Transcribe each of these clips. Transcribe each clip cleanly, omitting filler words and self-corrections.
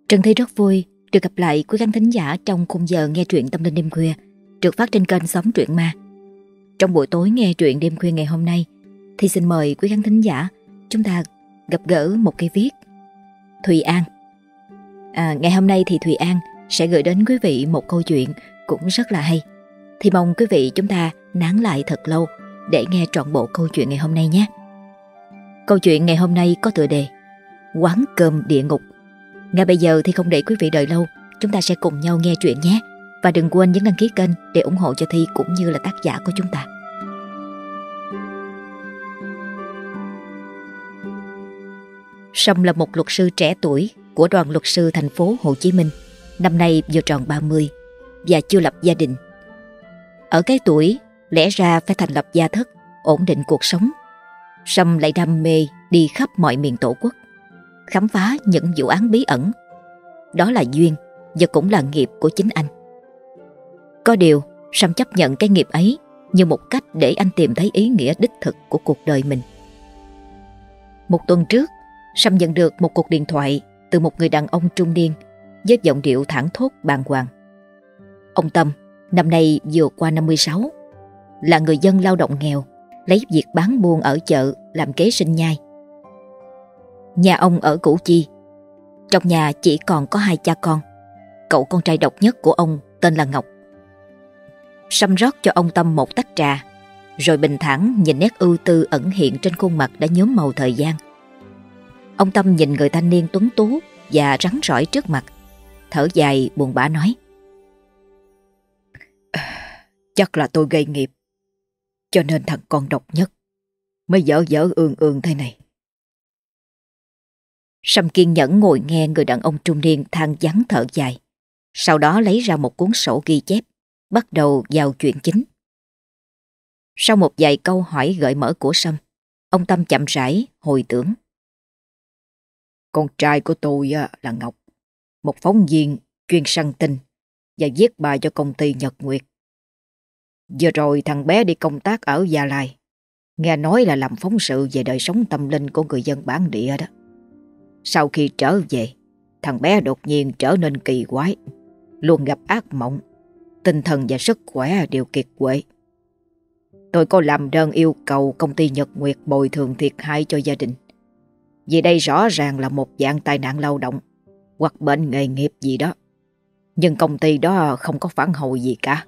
Trân Thi rất vui được gặp lại quý khán thính giả trong khung giờ nghe truyện Tâm Linh Đêm Khuya được phát trên kênh Sống Truyện Ma. Trong buổi tối nghe truyện đêm khuya ngày hôm nay thì xin mời quý khán thính giả chúng ta gặp gỡ một cây viết Thùy An. Ngày hôm nay thì Thùy An sẽ gửi đến quý vị một câu chuyện cũng rất là hay. Thì mong quý vị chúng ta nán lại thật lâu để nghe trọn bộ câu chuyện ngày hôm nay nhé. Câu chuyện ngày hôm nay có tựa đề Quán cơm địa ngục. Ngay bây giờ thì không để quý vị đợi lâu, chúng ta sẽ cùng nhau nghe truyện nhé. Và đừng quên nhấn đăng ký kênh để ủng hộ cho Thi cũng như là tác giả của chúng ta. Sâm là một luật sư trẻ tuổi của đoàn luật sư thành phố Hồ Chí Minh, năm nay vừa tròn 30 và chưa lập gia đình. Ở cái tuổi lẽ ra phải thành lập gia thất, ổn định cuộc sống, Sâm lại đam mê đi khắp mọi miền Tổ quốc, khám phá những vụ án bí ẩn. Đó là duyên và cũng là nghiệp của chính anh. Có điều Sâm chấp nhận cái nghiệp ấy như một cách để anh tìm thấy ý nghĩa đích thực của cuộc đời mình. Một tuần trước, Sâm nhận được một cuộc điện thoại từ một người đàn ông trung niên với giọng điệu thảng thốt bàng hoàng. Ông Tâm, năm nay vừa qua 56, là người dân lao động nghèo, lấy việc bán buôn ở chợ làm kế sinh nhai. Nhà ông ở Củ Chi. Trong nhà chỉ còn có 2 cha con. Cậu con trai độc nhất của ông tên là Ngọc. Sâm rót cho ông Tâm một tách trà, rồi bình thản nhìn nét ưu tư ẩn hiện trên khuôn mặt đã nhuốm màu thời gian. Ông Tâm nhìn người thanh niên tuấn tú và rắn rỏi trước mặt, thở dài buồn bã nói: Chắc là tôi gây nghiệp, cho nên thằng con độc nhất mới dở dở ương ương thế này. Sâm kiên nhẫn ngồi nghe người đàn ông trung niên than vãn thở dài, sau đó lấy ra một cuốn sổ ghi chép, bắt đầu vào chuyện chính. Sau một vài câu hỏi gợi mở của Sâm, ông Tâm chậm rãi hồi tưởng. Con trai của tôi là Ngọc, một phóng viên chuyên săn tin và viết bài cho công ty Nhật Nguyệt. Vừa rồi thằng bé đi công tác ở Gia Lai, nghe nói là làm phóng sự về đời sống tâm linh của người dân bản địa đó. Sau khi trở về, thằng bé đột nhiên trở nên kỳ quái, luôn gặp ác mộng, tinh thần và sức khỏe đều kiệt quệ. Tôi có làm đơn yêu cầu công ty Nhật Nguyệt bồi thường thiệt hại cho gia đình, vì đây rõ ràng là một dạng tai nạn lao động hoặc bệnh nghề nghiệp gì đó. Nhưng công ty đó không có phản hồi gì cả.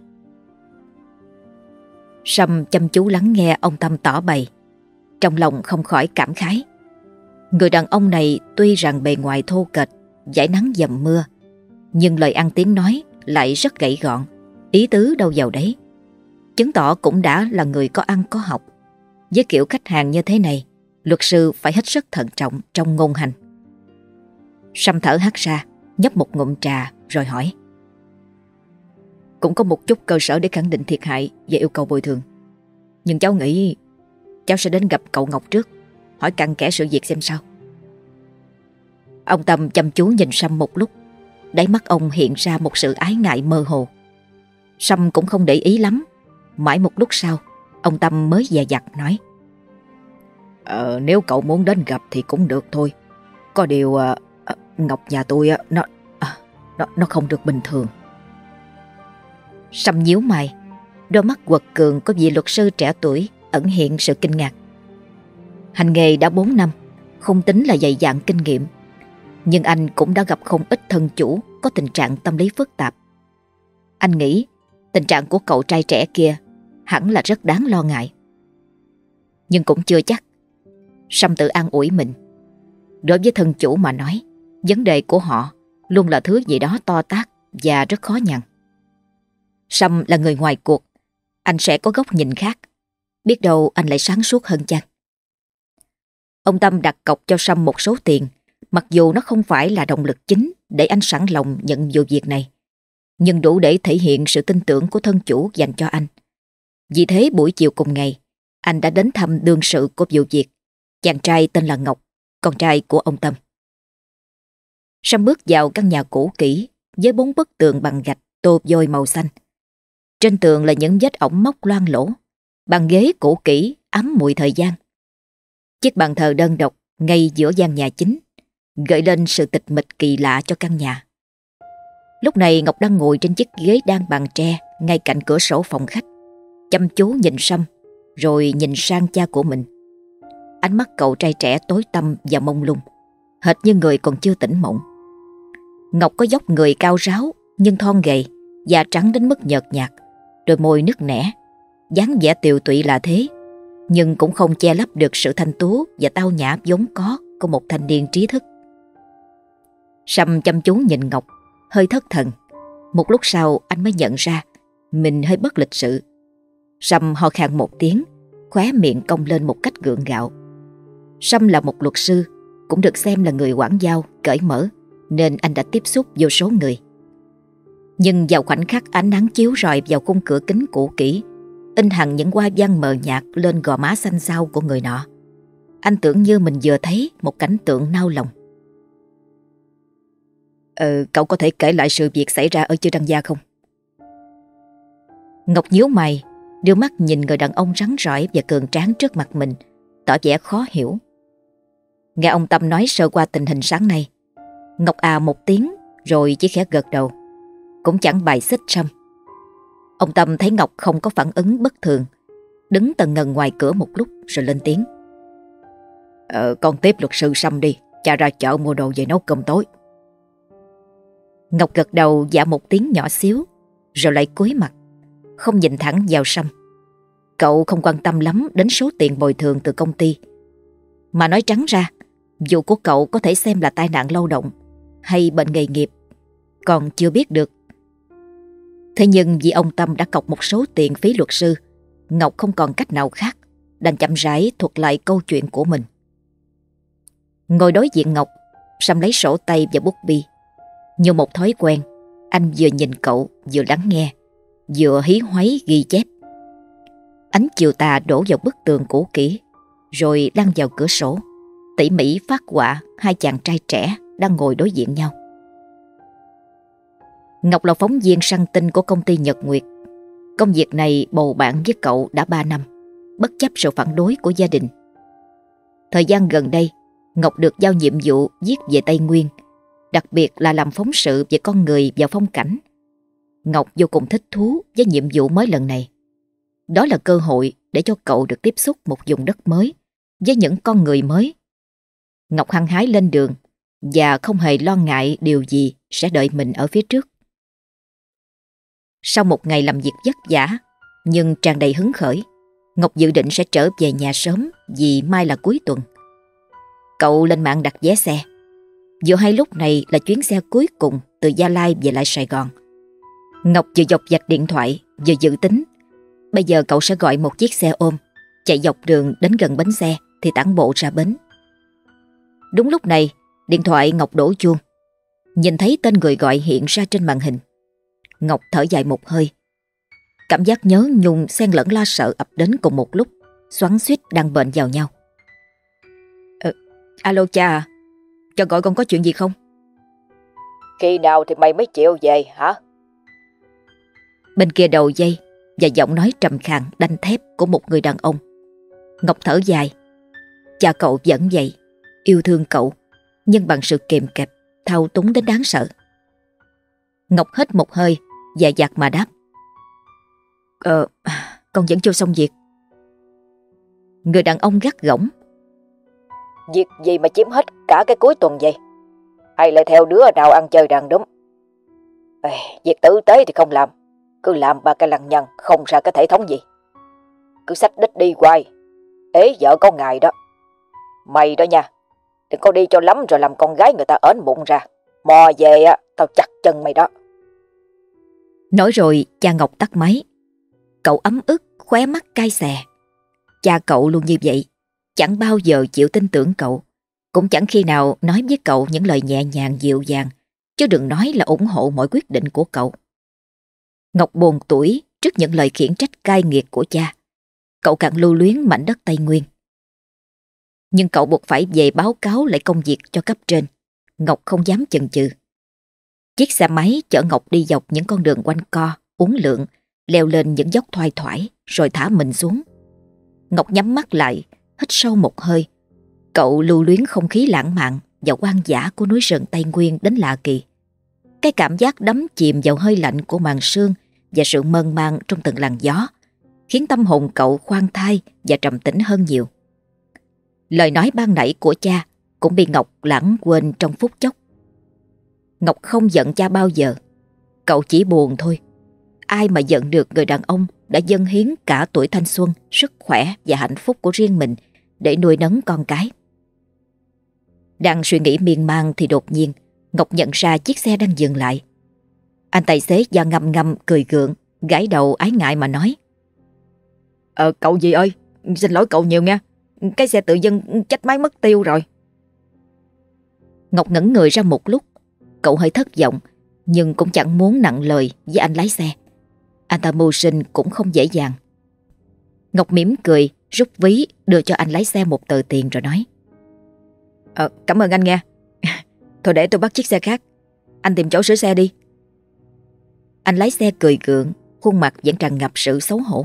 Sâm chăm chú lắng nghe ông Tâm tỏ bày, trong lòng không khỏi cảm khái. Người đàn ông này tuy rằng bề ngoài thô kệch, dải nắng dầm mưa, nhưng lời ăn tiếng nói lại rất gãy gọn, ý tứ đâu vào đấy, chứng tỏ cũng đã là người có ăn có học. Với kiểu khách hàng như thế này, luật sư phải hết sức thận trọng trong ngôn hành. Sâm thở hắt ra, nhấp một ngụm trà rồi hỏi: Cũng có một chút cơ sở để khẳng định thiệt hại và yêu cầu bồi thường, nhưng cháu nghĩ cháu sẽ đến gặp cậu Ngọc trước, hỏi cặn kẽ sự việc xem sao. Ông Tâm chăm chú nhìn Sâm một lúc, đáy mắt ông hiện ra một sự ái ngại mơ hồ. Sâm cũng không để ý lắm. Mãi một lúc sau, ông Tâm mới dè dặt nói: Nếu cậu muốn đến gặp thì cũng được thôi. Có điều Ngọc nhà tôi nó không được bình thường. Sâm nhíu mày, đôi mắt quật cường có vị luật sư trẻ tuổi ẩn hiện sự kinh ngạc. Hành nghề đã 4 năm, không tính là dày dạn kinh nghiệm, nhưng anh cũng đã gặp không ít thân chủ có tình trạng tâm lý phức tạp. Anh nghĩ tình trạng của cậu trai trẻ kia hẳn là rất đáng lo ngại. Nhưng cũng chưa chắc. Sâm tự an ủi mình. Đối với thân chủ mà nói, vấn đề của họ luôn là thứ gì đó to tát và rất khó nhằn. Sâm là người ngoài cuộc, anh sẽ có góc nhìn khác. Biết đâu anh lại sáng suốt hơn chăng. Ông Tâm đặt cọc cho Sâm một số tiền, mặc dù nó không phải là động lực chính để anh sẵn lòng nhận vụ việc này, nhưng đủ để thể hiện sự tin tưởng của thân chủ dành cho anh. Vì thế buổi chiều cùng ngày, anh đã đến thăm đương sự của vụ việc, chàng trai tên là Ngọc, con trai của ông Tâm. Sâm bước vào căn nhà cũ kỹ với 4 bức tường bằng gạch tô vôi màu xanh. Trên tường là những vết ổng móc loang lỗ, bàn ghế cũ kỹ ám mùi thời gian. Chiếc bàn thờ đơn độc ngay giữa gian nhà chính, gợi lên sự tịch mịch kỳ lạ cho căn nhà. Lúc này Ngọc đang ngồi trên chiếc ghế đan bằng tre ngay cạnh cửa sổ phòng khách, chăm chú nhìn Sâm, rồi nhìn sang cha của mình. Ánh mắt cậu trai trẻ tối tăm và mông lung, hệt như người còn chưa tỉnh mộng. Ngọc có dốc người cao ráo nhưng thon gầy, da trắng đến mức nhợt nhạt, đôi môi nứt nẻ, dáng vẻ tiều tụy là thế, nhưng cũng không che lấp được sự thanh tú và tao nhã vốn có của một thanh niên trí thức. Sâm chăm chú nhìn Ngọc, hơi thất thần. Một lúc sau anh mới nhận ra mình hơi bất lịch sự. Sâm ho khan một tiếng, khóe miệng cong lên một cách gượng gạo. Sâm là một luật sư, cũng được xem là người quảng giao, cởi mở, nên anh đã tiếp xúc vô số người. Nhưng vào khoảnh khắc ánh nắng chiếu rọi vào khung cửa kính cũ kỹ, in hằn những hoa văn mờ nhạt lên gò má xanh xao của người nọ, anh tưởng như mình vừa thấy một cảnh tượng nao lòng. Cậu có thể kể lại sự việc xảy ra ở Chư Đăng Gia không? Ngọc nhíu mày, đưa mắt nhìn người đàn ông rắn rỏi và cường tráng trước mặt mình, tỏ vẻ khó hiểu. Nghe ông Tâm nói sơ qua tình hình sáng nay, Ngọc một tiếng rồi chỉ khẽ gật đầu, cũng chẳng bài xích Sâm. Ông Tâm thấy Ngọc không có phản ứng bất thường, đứng tần ngần ngoài cửa một lúc rồi lên tiếng. Con tiếp luật sư Sâm đi, cha ra chợ mua đồ về nấu cơm tối. Ngọc gật đầu dạ một tiếng nhỏ xíu, rồi lại cúi mặt, không nhìn thẳng vào Sâm. Cậu không quan tâm lắm đến số tiền bồi thường từ công ty. Mà nói trắng ra, vụ của cậu có thể xem là tai nạn lao động hay bệnh nghề nghiệp, còn chưa biết được. Thế nhưng vì ông Tâm đã cọc một số tiền phí luật sư, Ngọc không còn cách nào khác, đành chậm rãi thuật lại câu chuyện của mình. Ngồi đối diện Ngọc, Sâm lấy sổ tay và bút bi. Như một thói quen, anh vừa nhìn cậu, vừa lắng nghe, vừa hí hoáy ghi chép. Ánh chiều tà đổ vào bức tường cũ kỹ, rồi lăn vào cửa sổ, tỉ mỉ phác họa hai chàng trai trẻ đang ngồi đối diện nhau. Ngọc là phóng viên săn tin của công ty Nhật Nguyệt. Công việc này bầu bạn với cậu đã 3 năm, bất chấp sự phản đối của gia đình. Thời gian gần đây, Ngọc được giao nhiệm vụ viết về Tây Nguyên, đặc biệt là làm phóng sự về con người và phong cảnh. Ngọc vô cùng thích thú với nhiệm vụ mới lần này. Đó là cơ hội để cho cậu được tiếp xúc một vùng đất mới với những con người mới. Ngọc hăng hái lên đường và không hề lo ngại điều gì sẽ đợi mình ở phía trước. Sau một ngày làm việc vất vả nhưng tràn đầy hứng khởi, Ngọc dự định sẽ trở về nhà sớm vì mai là cuối tuần. Cậu lên mạng đặt vé xe. Vừa hay lúc này là chuyến xe cuối cùng từ Gia Lai về lại Sài Gòn. Ngọc vừa dọc dạch điện thoại vừa dự tính bây giờ cậu sẽ gọi một chiếc xe ôm, chạy dọc đường đến gần bến xe thì tản bộ ra bến. Đúng lúc này, điện thoại Ngọc đổ chuông. Nhìn thấy tên người gọi hiện ra trên màn hình, Ngọc thở dài một hơi. Cảm giác nhớ nhung xen lẫn lo sợ ập đến cùng một lúc, xoắn xuýt đang bện vào nhau. Alo cha à, cho gọi con có chuyện gì không? Khi nào thì mày mới chịu về hả? Bên kia đầu dây và giọng nói trầm khàn đanh thép của một người đàn ông. Ngọc thở dài. Cha cậu vẫn vậy, yêu thương cậu, nhưng bằng sự kiềm kẹp, thao túng đến đáng sợ. Ngọc hít một hơi, dè dặt mà đáp. Con vẫn chưa xong việc. Người đàn ông gắt gỏng. Việc gì mà chiếm hết cả cái cuối tuần vậy? Hay lại theo đứa nào ăn chơi đàn đúng? Việc tử tế thì không làm, cứ làm ba cái lằng nhằng không ra cái thể thống gì. Cứ xách đích đi hoài, ế vợ có ngày đó. Mày đó nha, đừng có đi cho lắm rồi làm con gái người ta ến bụng ra. Mò về tao chặt chân mày đó. Nói rồi cha Ngọc tắt máy. Cậu ấm ức, khóe mắt cay xè. Cha cậu luôn như vậy, chẳng bao giờ chịu tin tưởng cậu, cũng chẳng khi nào nói với cậu những lời nhẹ nhàng dịu dàng, chứ đừng nói là ủng hộ mọi quyết định của cậu. Ngọc buồn tủi trước những lời khiển trách cay nghiệt của cha. Cậu càng lưu luyến mảnh đất Tây Nguyên. Nhưng cậu buộc phải về báo cáo lại công việc cho cấp trên. Ngọc không dám chần chừ. Chiếc xe máy chở Ngọc đi dọc những con đường quanh co, uốn lượn, leo lên những dốc thoai thoải, rồi thả mình xuống. Ngọc nhắm mắt lại, hít sâu một hơi. Cậu lưu luyến không khí lãng mạn và hoang dã của núi rừng Tây Nguyên đến lạ kỳ. Cái cảm giác đắm chìm vào hơi lạnh của màn sương và sự mơn man trong từng làn gió khiến tâm hồn cậu khoan thai và trầm tĩnh hơn nhiều. Lời nói ban nãy của cha cũng bị Ngọc lãng quên trong phút chốc. Ngọc không giận cha bao giờ. Cậu chỉ buồn thôi. Ai mà giận được người đàn ông đã dâng hiến cả tuổi thanh xuân, sức khỏe và hạnh phúc của riêng mình để nuôi nấng con cái. Đang suy nghĩ miên man thì đột nhiên Ngọc nhận ra chiếc xe đang dừng lại. Anh tài xế da ngâm ngâm cười gượng, gãi đầu ái ngại mà nói: Cậu gì ơi, xin lỗi cậu nhiều nha. Cái xe tự dưng chết máy mất tiêu rồi. Ngọc ngẩn người ra một lúc. Cậu hơi thất vọng, nhưng cũng chẳng muốn nặng lời với anh lái xe. Anh ta mưu sinh cũng không dễ dàng. Ngọc mỉm cười, rút ví đưa cho anh lái xe một tờ tiền rồi nói: Cảm ơn anh nha. Thôi để tôi bắt chiếc xe khác. Anh tìm chỗ sửa xe đi. Anh lái xe cười gượng, khuôn mặt vẫn tràn ngập sự xấu hổ.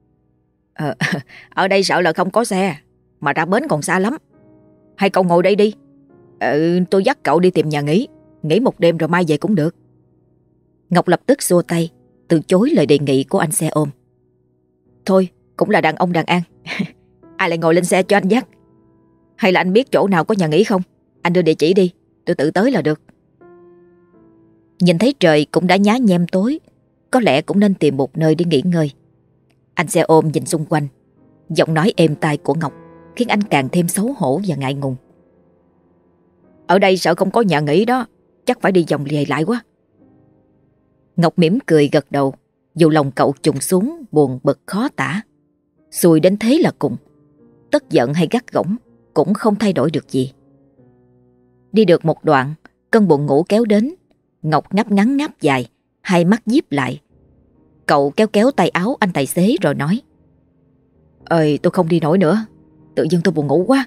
Ở đây sợ là không có xe, mà ra bến còn xa lắm. Hay cậu ngồi đây đi. Tôi dắt cậu đi tìm nhà nghỉ. Nghỉ một đêm rồi mai về cũng được. Ngọc lập tức xua tay, từ chối lời đề nghị của anh xe ôm. Thôi, cũng là đàn ông đàn an. Ai lại ngồi lên xe cho anh dắt? Hay là anh biết chỗ nào có nhà nghỉ không? Anh đưa địa chỉ đi, tôi tự tới là được. Nhìn thấy trời cũng đã nhá nhem tối, có lẽ cũng nên tìm một nơi để nghỉ ngơi. Anh xe ôm nhìn xung quanh. Giọng nói êm tai của Ngọc khiến anh càng thêm xấu hổ và ngại ngùng. Ở đây sợ không có nhà nghỉ đó, chắc phải đi vòng lề lại quá. Ngọc mỉm cười gật đầu, dù lòng cậu trùng xuống buồn bực khó tả. Xui đến thế là cùng. Tức giận hay gắt gỏng cũng không thay đổi được gì. Đi được một đoạn, cơn buồn ngủ kéo đến. Ngọc ngáp ngắn ngáp dài, hai mắt díp lại. Cậu kéo kéo tay áo anh tài xế rồi nói: Tôi không đi nổi nữa. Tự dưng tôi buồn ngủ quá.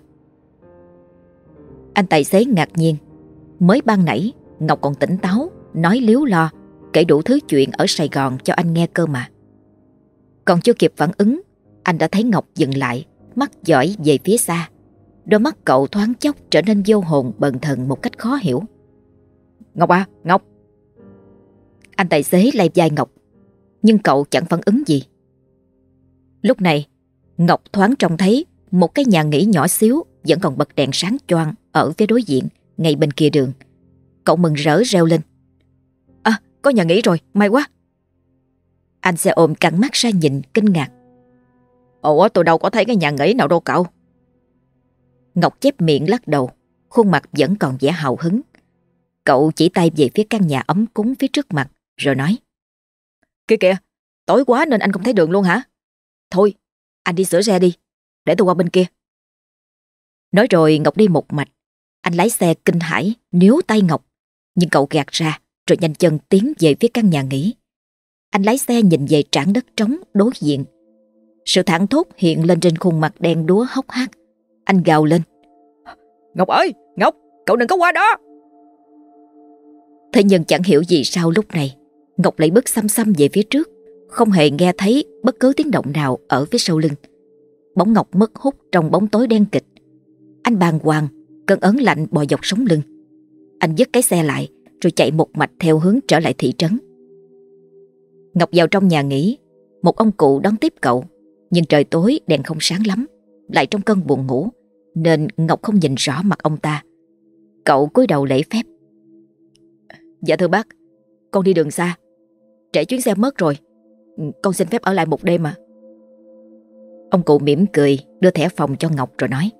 Anh tài xế ngạc nhiên. Mới ban nãy Ngọc còn tỉnh táo, nói líu lo, kể đủ thứ chuyện ở Sài Gòn cho anh nghe cơ mà. Còn chưa kịp phản ứng, anh đã thấy Ngọc dừng lại, mắt dõi về phía xa. Đôi mắt cậu thoáng chốc trở nên vô hồn bần thần một cách khó hiểu. Ngọc à, Ngọc. Anh tài xế lay vai Ngọc, nhưng cậu chẳng phản ứng gì. Lúc này, Ngọc thoáng trông thấy một cái nhà nghỉ nhỏ xíu vẫn còn bật đèn sáng choang ở phía đối diện, ngay bên kia đường. Cậu mừng rỡ reo lên: Có nhà nghỉ rồi, may quá. Anh xe ôm căng mắt ra nhìn kinh ngạc: Ủa, tôi đâu có thấy cái nhà nghỉ nào đâu cậu. Ngọc chép miệng lắc đầu, khuôn mặt vẫn còn vẻ hào hứng. Cậu chỉ tay về phía căn nhà ấm cúng phía trước mặt, rồi nói: Kìa kìa, tối quá nên anh không thấy đường luôn hả? Thôi, anh đi sửa xe đi, để tôi qua bên kia. Nói rồi Ngọc đi một mạch. Anh lái xe kinh hãi níu tay Ngọc, nhưng cậu gạt ra rồi nhanh chân tiến về phía căn nhà nghỉ. Anh lái xe nhìn về trảng đất trống đối diện. Sự thảng thốt hiện lên trên khuôn mặt đen đúa hốc hác. Anh gào lên: Ngọc ơi, Ngọc, cậu đừng có qua đó. Thế nhưng chẳng hiểu gì sao lúc này Ngọc lại bước xăm xăm về phía trước, không hề nghe thấy bất cứ tiếng động nào ở phía sau lưng. Bóng Ngọc mất hút trong bóng tối đen kịch. Anh bàng hoàng, cơn ớn lạnh bò dọc sống lưng. Anh dứt cái xe lại rồi chạy một mạch theo hướng trở lại thị trấn. Ngọc vào trong nhà nghỉ. Một ông cụ đón tiếp cậu, nhưng trời tối đèn không sáng lắm, lại trong cơn buồn ngủ nên Ngọc không nhìn rõ mặt ông ta. Cậu cúi đầu lễ phép: Dạ thưa bác, con đi đường xa, trễ chuyến xe mất rồi, con xin phép ở lại một đêm à. Ông cụ mỉm cười đưa thẻ phòng cho Ngọc rồi nói: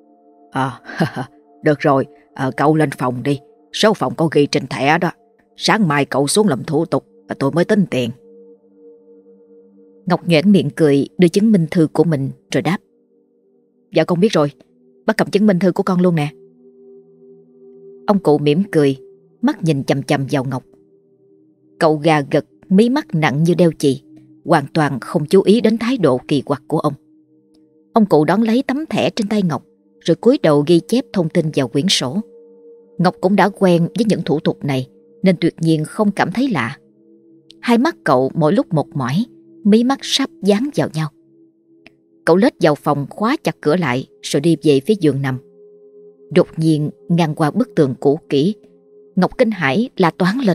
Được rồi, cậu lên phòng đi. Số phòng có ghi trên thẻ đó. Sáng mai cậu xuống làm thủ tục, tôi mới tính tiền. Ngọc nhoẻn miệng cười đưa chứng minh thư của mình rồi đáp: Dạ con biết rồi, bác cầm chứng minh thư của con luôn nè. Ông cụ mỉm cười, mắt nhìn chằm chằm vào Ngọc. Cậu gà gật, mí mắt nặng như đeo chì, hoàn toàn không chú ý đến thái độ kỳ quặc của ông. Ông cụ đón lấy tấm thẻ trên tay Ngọc rồi cúi đầu ghi chép thông tin vào quyển sổ. Ngọc cũng đã quen với những thủ tục này nên tuyệt nhiên không cảm thấy lạ. Hai mắt cậu mỗi lúc một mỏi, mí mắt sắp dán vào nhau. Cậu lết vào phòng khóa chặt cửa lại rồi đi về phía giường nằm. Đột nhiên ngang qua bức tường cũ kỹ, Ngọc kinh hãi la toáng lên.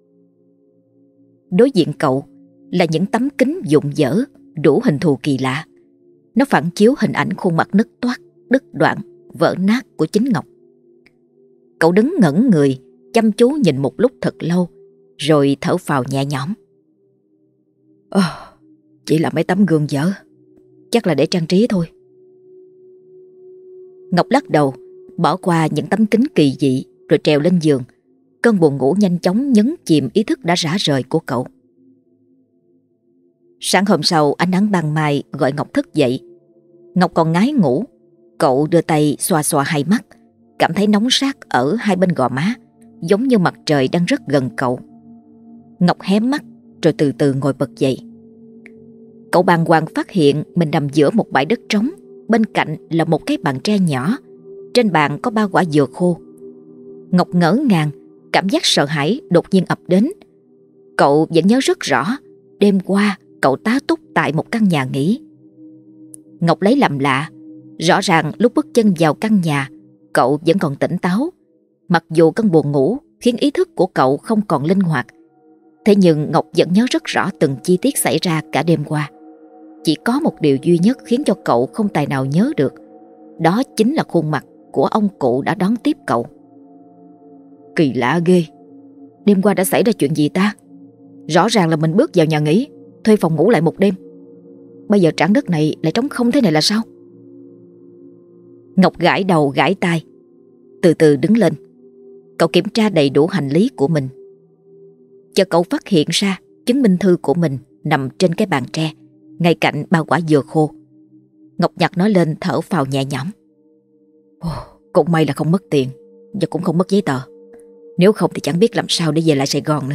Đối diện cậu là những tấm kính vụn vỡ đủ hình thù kỳ lạ. Nó phản chiếu hình ảnh khuôn mặt nứt toác, đứt đoạn, vỡ nát của chính Ngọc. Cậu đứng ngẩn người, chăm chú nhìn một lúc thật lâu, rồi thở phào nhẹ nhõm. Chỉ là mấy tấm gương dở, chắc là để trang trí thôi. Ngọc lắc đầu, bỏ qua những tấm kính kỳ dị, rồi trèo lên giường. Cơn buồn ngủ nhanh chóng nhấn chìm ý thức đã rã rời của cậu. Sáng hôm sau, ánh nắng ban mai gọi Ngọc thức dậy. Ngọc còn ngái ngủ. Cậu đưa tay xoa xoa hai mắt, cảm thấy nóng rát ở hai bên gò má, giống như mặt trời đang rất gần cậu. Ngọc hé mắt rồi từ từ ngồi bật dậy. Cậu bàng hoàng phát hiện mình nằm giữa một bãi đất trống. Bên cạnh là một cái bàn tre nhỏ. Trên bàn có 3 quả dừa khô. Ngọc ngỡ ngàng, cảm giác sợ hãi đột nhiên ập đến. Cậu vẫn nhớ rất rõ, đêm qua cậu tá túc tại một căn nhà nghỉ. Ngọc lấy làm lạ, rõ ràng lúc bước chân vào căn nhà, cậu vẫn còn tỉnh táo. Mặc dù cơn buồn ngủ khiến ý thức của cậu không còn linh hoạt, thế nhưng Ngọc vẫn nhớ rất rõ từng chi tiết xảy ra cả đêm qua. Chỉ có một điều duy nhất khiến cho cậu không tài nào nhớ được, đó chính là khuôn mặt của ông cụ đã đón tiếp cậu. Kỳ lạ ghê, đêm qua đã xảy ra chuyện gì ta? Rõ ràng là mình bước vào nhà nghỉ, thuê phòng ngủ lại một đêm. Bây giờ trảng đất này lại trống không thế này là sao? Ngọc gãi đầu gãi tai, từ từ đứng lên. Cậu kiểm tra đầy đủ hành lý của mình. Chợt cậu phát hiện ra chứng minh thư của mình nằm trên cái bàn tre, ngay cạnh 3 quả dừa khô. Ngọc nhặt nó lên, thở phào nhẹ nhõm. Cũng may là không mất tiền, và cũng không mất giấy tờ. Nếu không thì chẳng biết làm sao để về lại Sài Gòn nữa.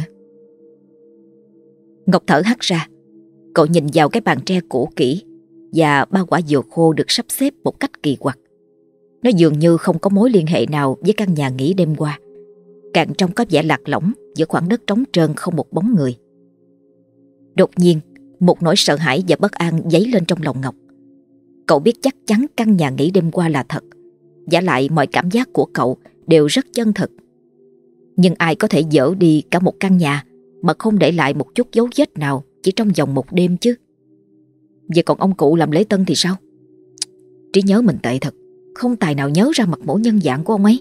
Ngọc thở hắt ra. Cậu nhìn vào cái bàn tre cũ kỹ và 3 quả dừa khô được sắp xếp một cách kỳ quặc. Nó dường như không có mối liên hệ nào với căn nhà nghỉ đêm qua. Càng trông có vẻ lạc lõng giữa khoảng đất trống trơn không một bóng người. Đột nhiên, một nỗi sợ hãi và bất an dấy lên trong lòng Ngọc. Cậu biết chắc chắn căn nhà nghỉ đêm qua là thật. Vả lại mọi cảm giác của cậu đều rất chân thực. Nhưng ai có thể dỡ đi cả một căn nhà mà không để lại một chút dấu vết nào chỉ trong vòng một đêm chứ? Vậy còn ông cụ làm lễ tân thì sao? Trí nhớ mình tệ thật, không tài nào nhớ ra mặt mẫu nhân dạng của ông ấy.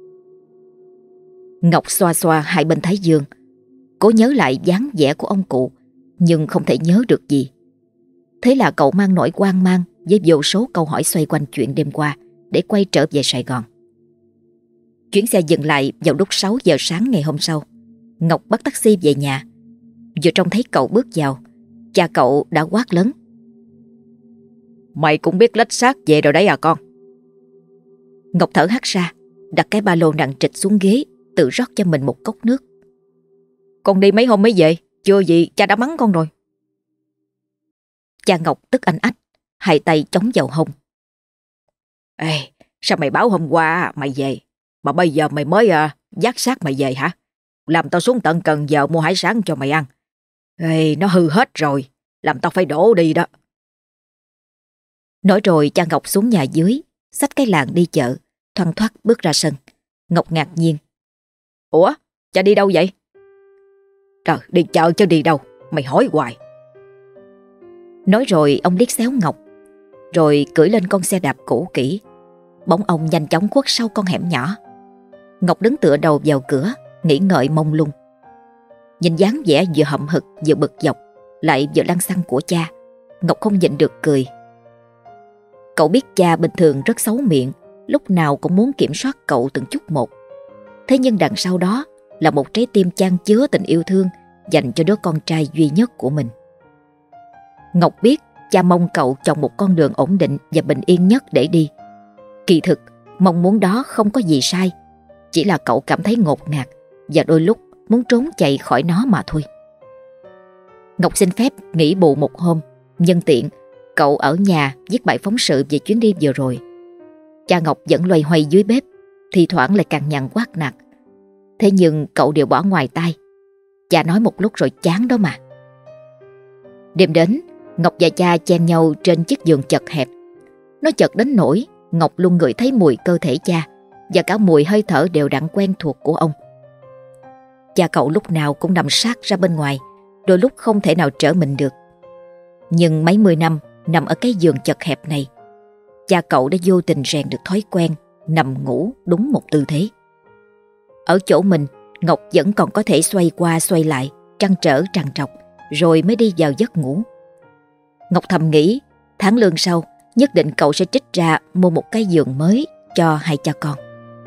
Ngọc xoa xoa hai bên thái dương, cố nhớ lại dáng vẻ của ông cụ, nhưng không thể nhớ được gì. Thế là cậu mang nỗi hoang mang với vô số câu hỏi xoay quanh chuyện đêm qua để quay trở về Sài Gòn. Chuyến xe dừng lại vào lúc 6 giờ sáng ngày hôm sau. Ngọc bắt taxi về nhà. Vừa trông thấy cậu bước vào, cha cậu đã quát lớn. Mày cũng biết lách xác về rồi đấy à con? Ngọc thở hắt ra, đặt cái ba lô nặng trịch xuống ghế, tự rót cho mình một cốc nước. Con đi mấy hôm mới về, chưa gì cha đã mắng con rồi. Cha Ngọc tức anh ách, hai tay chống vào hông. Ê, sao mày báo hôm qua mày về, mà bây giờ mày mới dắt xác mày về hả? Làm tao xuống tận Cần Giờ mua hải sản cho mày ăn. Ê, nó hư hết rồi, làm tao phải đổ đi đó. Nói rồi cha Ngọc xuống nhà dưới, xách cái làng đi chợ, thoăn thoắt bước ra sân. Ngọc ngạc nhiên. Ủa, cha đi đâu vậy? Trời, đi chợ chứ đi đâu, mày hỏi hoài. Nói rồi ông liếc xéo Ngọc, rồi cưỡi lên con xe đạp cũ kỹ. Bóng ông nhanh chóng khuất sau con hẻm nhỏ. Ngọc đứng tựa đầu vào cửa, nghĩ ngợi mông lung. Nhìn dáng vẻ vừa hậm hực vừa bực dọc, lại vừa lăng xăng của cha, Ngọc không nhịn được cười. Cậu biết cha bình thường rất xấu miệng, lúc nào cũng muốn kiểm soát cậu từng chút một. Thế nhưng đằng sau đó là một trái tim chan chứa tình yêu thương dành cho đứa con trai duy nhất của mình. Ngọc biết cha mong cậu chọn một con đường ổn định và bình yên nhất để đi. Kỳ thực, mong muốn đó không có gì sai, chỉ là cậu cảm thấy ngột ngạt và đôi lúc muốn trốn chạy khỏi nó mà thôi. Ngọc xin phép nghỉ bù một hôm, nhân tiện cậu ở nhà viết bài phóng sự về chuyến đi vừa rồi. Cha Ngọc vẫn loay hoay dưới bếp, thì thoảng lại cằn nhằn quát nạt. Thế nhưng cậu đều bỏ ngoài tai. Cha nói một lúc rồi chán đó mà. Đêm đến, Ngọc và cha chen nhau trên chiếc giường chật hẹp. Nó chật đến nỗi Ngọc luôn ngửi thấy mùi cơ thể cha, và cả mùi hơi thở đều đặn quen thuộc của ông. Cha cậu lúc nào cũng nằm sát ra bên ngoài, đôi lúc không thể nào trở mình được. Nhưng mấy mươi năm nằm ở cái giường chật hẹp này, cha cậu đã vô tình rèn được thói quen nằm ngủ đúng một tư thế. Ở chỗ mình, Ngọc vẫn còn có thể xoay qua xoay lại, trăn trở trằn trọc, rồi mới đi vào giấc ngủ. Ngọc thầm nghĩ tháng lương sau nhất định cậu sẽ trích ra mua một cái giường mới cho hai cha con.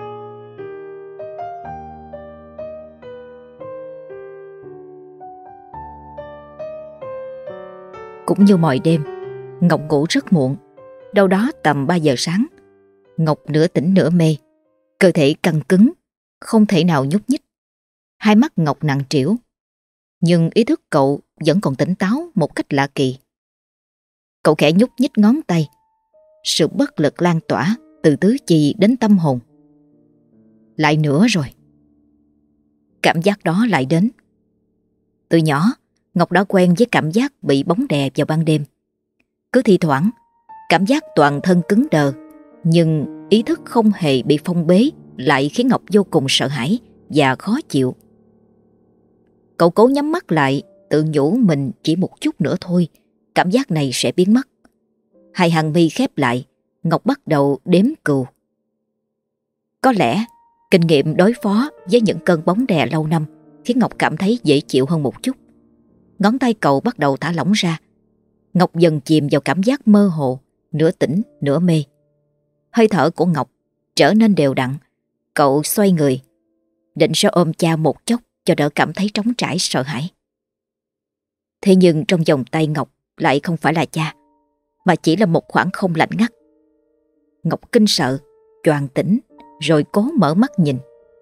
Cũng như mọi đêm, Ngọc ngủ rất muộn, đâu đó tầm 3 giờ sáng. Ngọc nửa tỉnh nửa mê, cơ thể căng cứng, không thể nào nhúc nhích. Hai mắt Ngọc nặng trĩu, nhưng ý thức cậu vẫn còn tỉnh táo một cách lạ kỳ. Cậu khẽ nhúc nhích ngón tay, sự bất lực lan tỏa từ tứ chi đến tâm hồn. Lại nữa rồi. Cảm giác đó lại đến. Từ nhỏ, Ngọc đã quen với cảm giác bị bóng đè vào ban đêm. Cứ thi thoảng, cảm giác toàn thân cứng đờ, nhưng ý thức không hề bị phong bế lại khiến Ngọc vô cùng sợ hãi và khó chịu. Cậu cố nhắm mắt lại, tự nhủ mình chỉ một chút nữa thôi, cảm giác này sẽ biến mất. Hai hàng mi khép lại, Ngọc bắt đầu đếm cừu. Có lẽ kinh nghiệm đối phó với những cơn bóng đè lâu năm khiến Ngọc cảm thấy dễ chịu hơn một chút. Ngón tay cậu bắt đầu thả lỏng ra. Ngọc dần chìm vào cảm giác mơ hồ, nửa tỉnh nửa mê. Hơi thở của Ngọc trở nên đều đặn. Cậu xoay người, định sẽ ôm cha một chốc cho đỡ cảm thấy trống trải sợ hãi. Thế nhưng trong vòng tay Ngọc lại không phải là cha, mà chỉ là một khoảng không lạnh ngắt. Ngọc kinh sợ, choàng tỉnh, rồi cố mở mắt nhìn.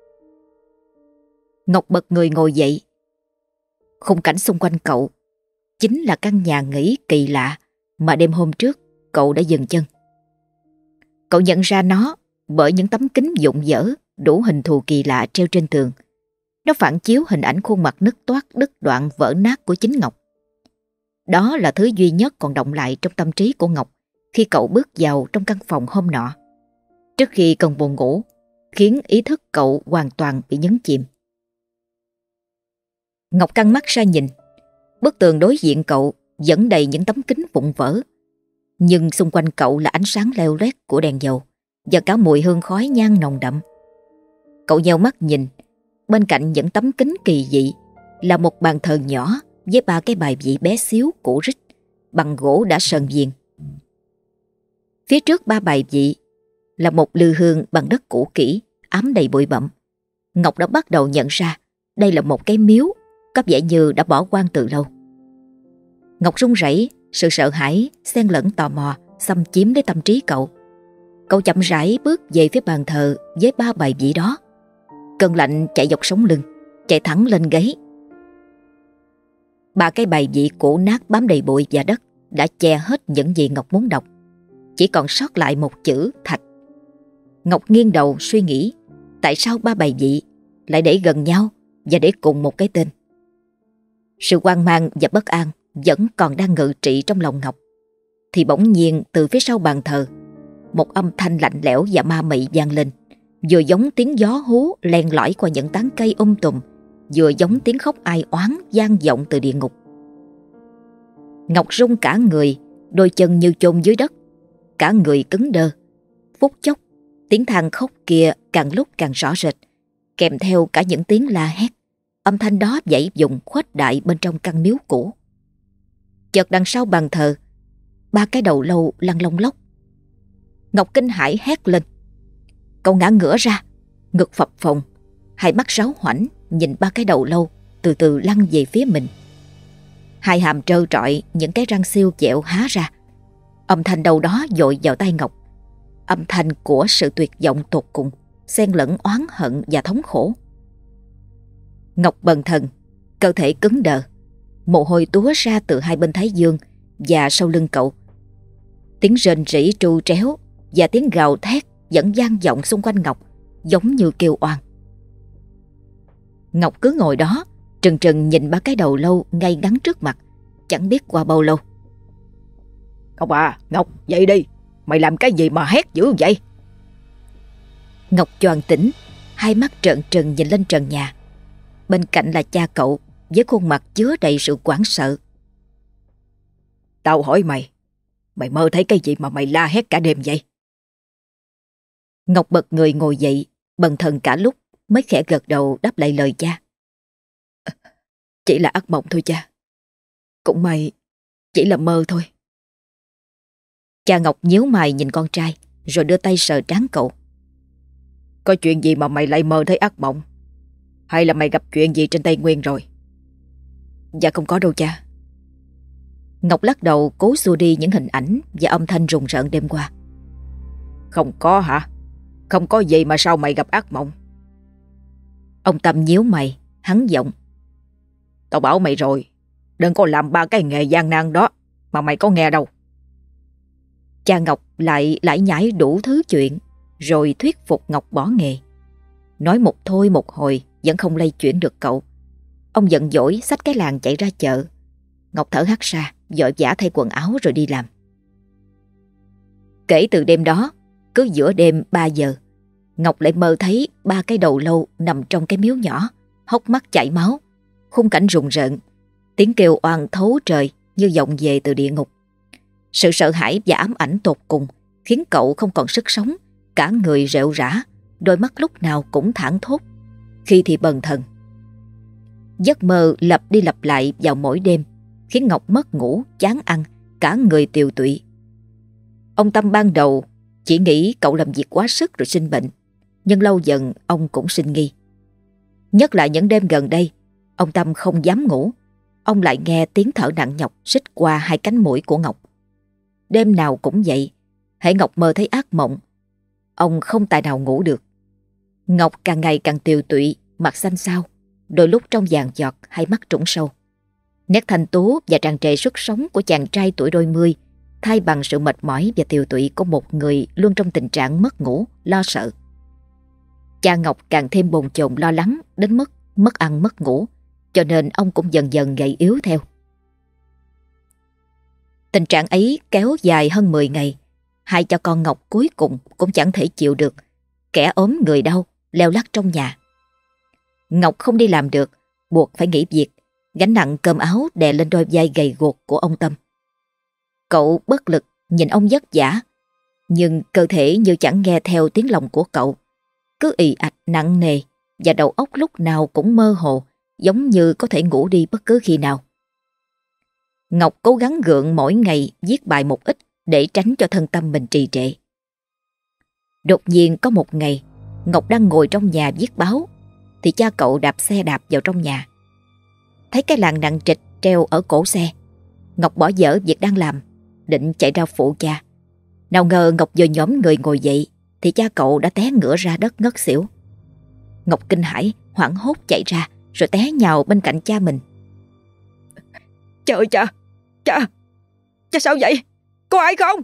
Ngọc bật người ngồi dậy. Khung cảnh xung quanh cậu chính là căn nhà nghỉ kỳ lạ mà đêm hôm trước cậu đã dừng chân. Cậu nhận ra nó bởi những tấm kính vụn vỡ đủ hình thù kỳ lạ treo trên tường. Nó phản chiếu hình ảnh khuôn mặt nứt toác đứt đoạn vỡ nát của chính Ngọc. Đó là thứ duy nhất còn đọng lại trong tâm trí của Ngọc khi cậu bước vào trong căn phòng hôm nọ, trước khi cơn buồn ngủ khiến ý thức cậu hoàn toàn bị nhấn chìm. Ngọc căng mắt ra nhìn. Bức tường đối diện cậu vẫn đầy những tấm kính vụn vỡ, nhưng xung quanh cậu là ánh sáng leo lét của đèn dầu và cả mùi hương khói nhang nồng đậm. Cậu nheo mắt nhìn, bên cạnh những tấm kính kỳ dị là một bàn thờ nhỏ với 3 cái bài vị bé xíu cũ rích bằng gỗ đã sờn viền. Phía trước 3 bài vị là một lư hương bằng đất cũ kỹ, ám đầy bụi bặm. Ngọc đã bắt đầu nhận ra đây là một cái miếu có vẻ như đã bỏ hoang từ lâu. Ngọc run rẩy, sự sợ hãi xen lẫn tò mò xâm chiếm lấy tâm trí cậu. Cậu chậm rãi bước về phía bàn thờ với 3 bài vị đó. Cơn lạnh chạy dọc sống lưng, chạy thẳng lên gáy. 3 cái bài vị cũ nát bám đầy bụi và đất đã che hết những gì Ngọc muốn đọc. Chỉ còn sót lại một chữ thạch. Ngọc nghiêng đầu suy nghĩ tại sao 3 bài vị lại để gần nhau và để cùng một cái tên. Sự hoang mang và bất an vẫn còn đang ngự trị trong lòng Ngọc, thì bỗng nhiên từ phía sau bàn thờ một âm thanh lạnh lẽo và ma mị vang lên, vừa giống tiếng gió hú len lỏi qua những tán cây tùm, vừa giống tiếng khóc ai oán vang vọng từ địa ngục. Ngọc run cả người, đôi chân như chôn dưới đất, cả người cứng đơ. Phút chốc, tiếng than khóc kia càng lúc càng rõ rệt, kèm theo cả những tiếng la hét. Âm thanh đó dậy vùng khuếch đại bên trong căn miếu cũ. Chợt đằng sau bàn thờ, 3 cái đầu lâu lăn lông lốc. Ngọc kinh hãi hét lên. Cậu ngã ngửa ra, ngực phập phồng, hai mắt ráo hoảnh nhìn 3 cái đầu lâu từ từ lăn về phía mình. Hai hàm trơ trọi, những cái răng siêu dẹo há ra. Âm thanh đầu đó dội vào tai Ngọc, âm thanh của sự tuyệt vọng tột cùng, xen lẫn oán hận và thống khổ. Ngọc bần thần, cơ thể cứng đờ, mồ hôi túa ra từ hai bên thái dương và sau lưng cậu. Tiếng rền rỉ tru tréo và tiếng gào thét vẫn vang vọng xung quanh Ngọc, giống như kêu oan. Ngọc cứ ngồi đó, trừng trừng nhìn 3 cái đầu lâu ngay ngắn trước mặt, chẳng biết qua bao lâu. Ngọc à, Ngọc, dậy đi, mày làm cái gì mà hét dữ vậy? Ngọc choàng tỉnh, hai mắt trợn trừng nhìn lên trần nhà. Bên cạnh là cha cậu với khuôn mặt chứa đầy sự hoảng sợ. Tao hỏi mày, mày mơ thấy cái gì mà mày la hét cả đêm vậy? Ngọc bật người ngồi dậy, bần thần cả lúc mới khẽ gật đầu đáp lại lời cha. Chỉ là ác mộng thôi cha. Cũng may chỉ là mơ thôi. Cha Ngọc nhíu mày nhìn con trai, rồi đưa tay sờ trán cậu. Có chuyện gì mà mày lại mơ thấy ác mộng? Hay là mày gặp chuyện gì trên Tây Nguyên rồi? Dạ không có đâu cha. Ngọc lắc đầu cố xua đi những hình ảnh và âm thanh rùng rợn đêm qua. Không có hả? Không có gì mà sao mày gặp ác mộng? Ông Tâm nhíu mày, hắn giọng. Tao bảo mày rồi, đừng có làm ba cái nghề gian nan đó mà mày có nghe đâu. Cha Ngọc lại lải nhải đủ thứ chuyện, rồi thuyết phục Ngọc bỏ nghề. Nói một thôi một hồi vẫn không lay chuyển được cậu. Ông giận dỗi xách cái làng chạy ra chợ. Ngọc thở hắt ra, vội vã thay quần áo rồi đi làm. Kể từ đêm đó, cứ giữa đêm 3 giờ, Ngọc lại mơ thấy ba cái đầu lâu nằm trong cái miếu nhỏ, hốc mắt chảy máu, khung cảnh rùng rợn, tiếng kêu oan thấu trời như vọng về từ địa ngục. Sự sợ hãi và ám ảnh tột cùng khiến cậu không còn sức sống, cả người rệu rã, đôi mắt lúc nào cũng thảng thốt, khi thì bần thần. Giấc mơ lặp đi lặp lại vào mỗi đêm, khiến Ngọc mất ngủ, chán ăn, cả người tiều tụy. Ông Tâm ban đầu chỉ nghĩ cậu làm việc quá sức rồi sinh bệnh, nhưng lâu dần ông cũng sinh nghi. Nhất là những đêm gần đây, ông Tâm không dám ngủ. Ông lại nghe tiếng thở nặng nhọc xích qua hai cánh mũi của Ngọc. Đêm nào cũng vậy, hễ Ngọc mơ thấy ác mộng, ông không tài nào ngủ được. Ngọc càng ngày càng tiều tụy, mặt xanh xao, đôi lúc trông vàng giọt, hai mắt trũng sâu. Nét thanh tú và tràn trề sức sống của chàng trai tuổi đôi mươi thay bằng sự mệt mỏi và tiều tụy của một người luôn trong tình trạng mất ngủ, lo sợ. Cha Ngọc càng thêm bồn chồn lo lắng đến mức mất ăn mất ngủ, cho nên ông cũng dần dần gầy yếu theo. Tình trạng ấy kéo dài hơn 10 ngày, hai cha con Ngọc cuối cùng cũng chẳng thể chịu được, kẻ ốm người đau, leo lắt trong nhà. Ngọc không đi làm được, buộc phải nghỉ việc, gánh nặng cơm áo đè lên đôi vai gầy guộc của ông Tâm. Cậu bất lực nhìn ông vất vả, nhưng cơ thể như chẳng nghe theo tiếng lòng của cậu, cứ ì ạch nặng nề và đầu óc lúc nào cũng mơ hồ, giống như có thể ngủ đi bất cứ khi nào. Ngọc cố gắng gượng mỗi ngày viết bài một ít để tránh cho thân tâm mình trì trệ. Đột nhiên có một ngày, Ngọc đang ngồi trong nhà viết báo, thì cha cậu đạp xe đạp vào trong nhà. Thấy cái làng nặng trịch treo ở cổ xe, Ngọc bỏ dở việc đang làm, định chạy ra phụ cha. Nào ngờ Ngọc vừa nhổm người ngồi dậy thì cha cậu đã té ngửa ra đất ngất xỉu. Ngọc kinh hãi, hoảng hốt chạy ra rồi té nhào bên cạnh cha mình. Trời cha, cha sao vậy? Có ai không?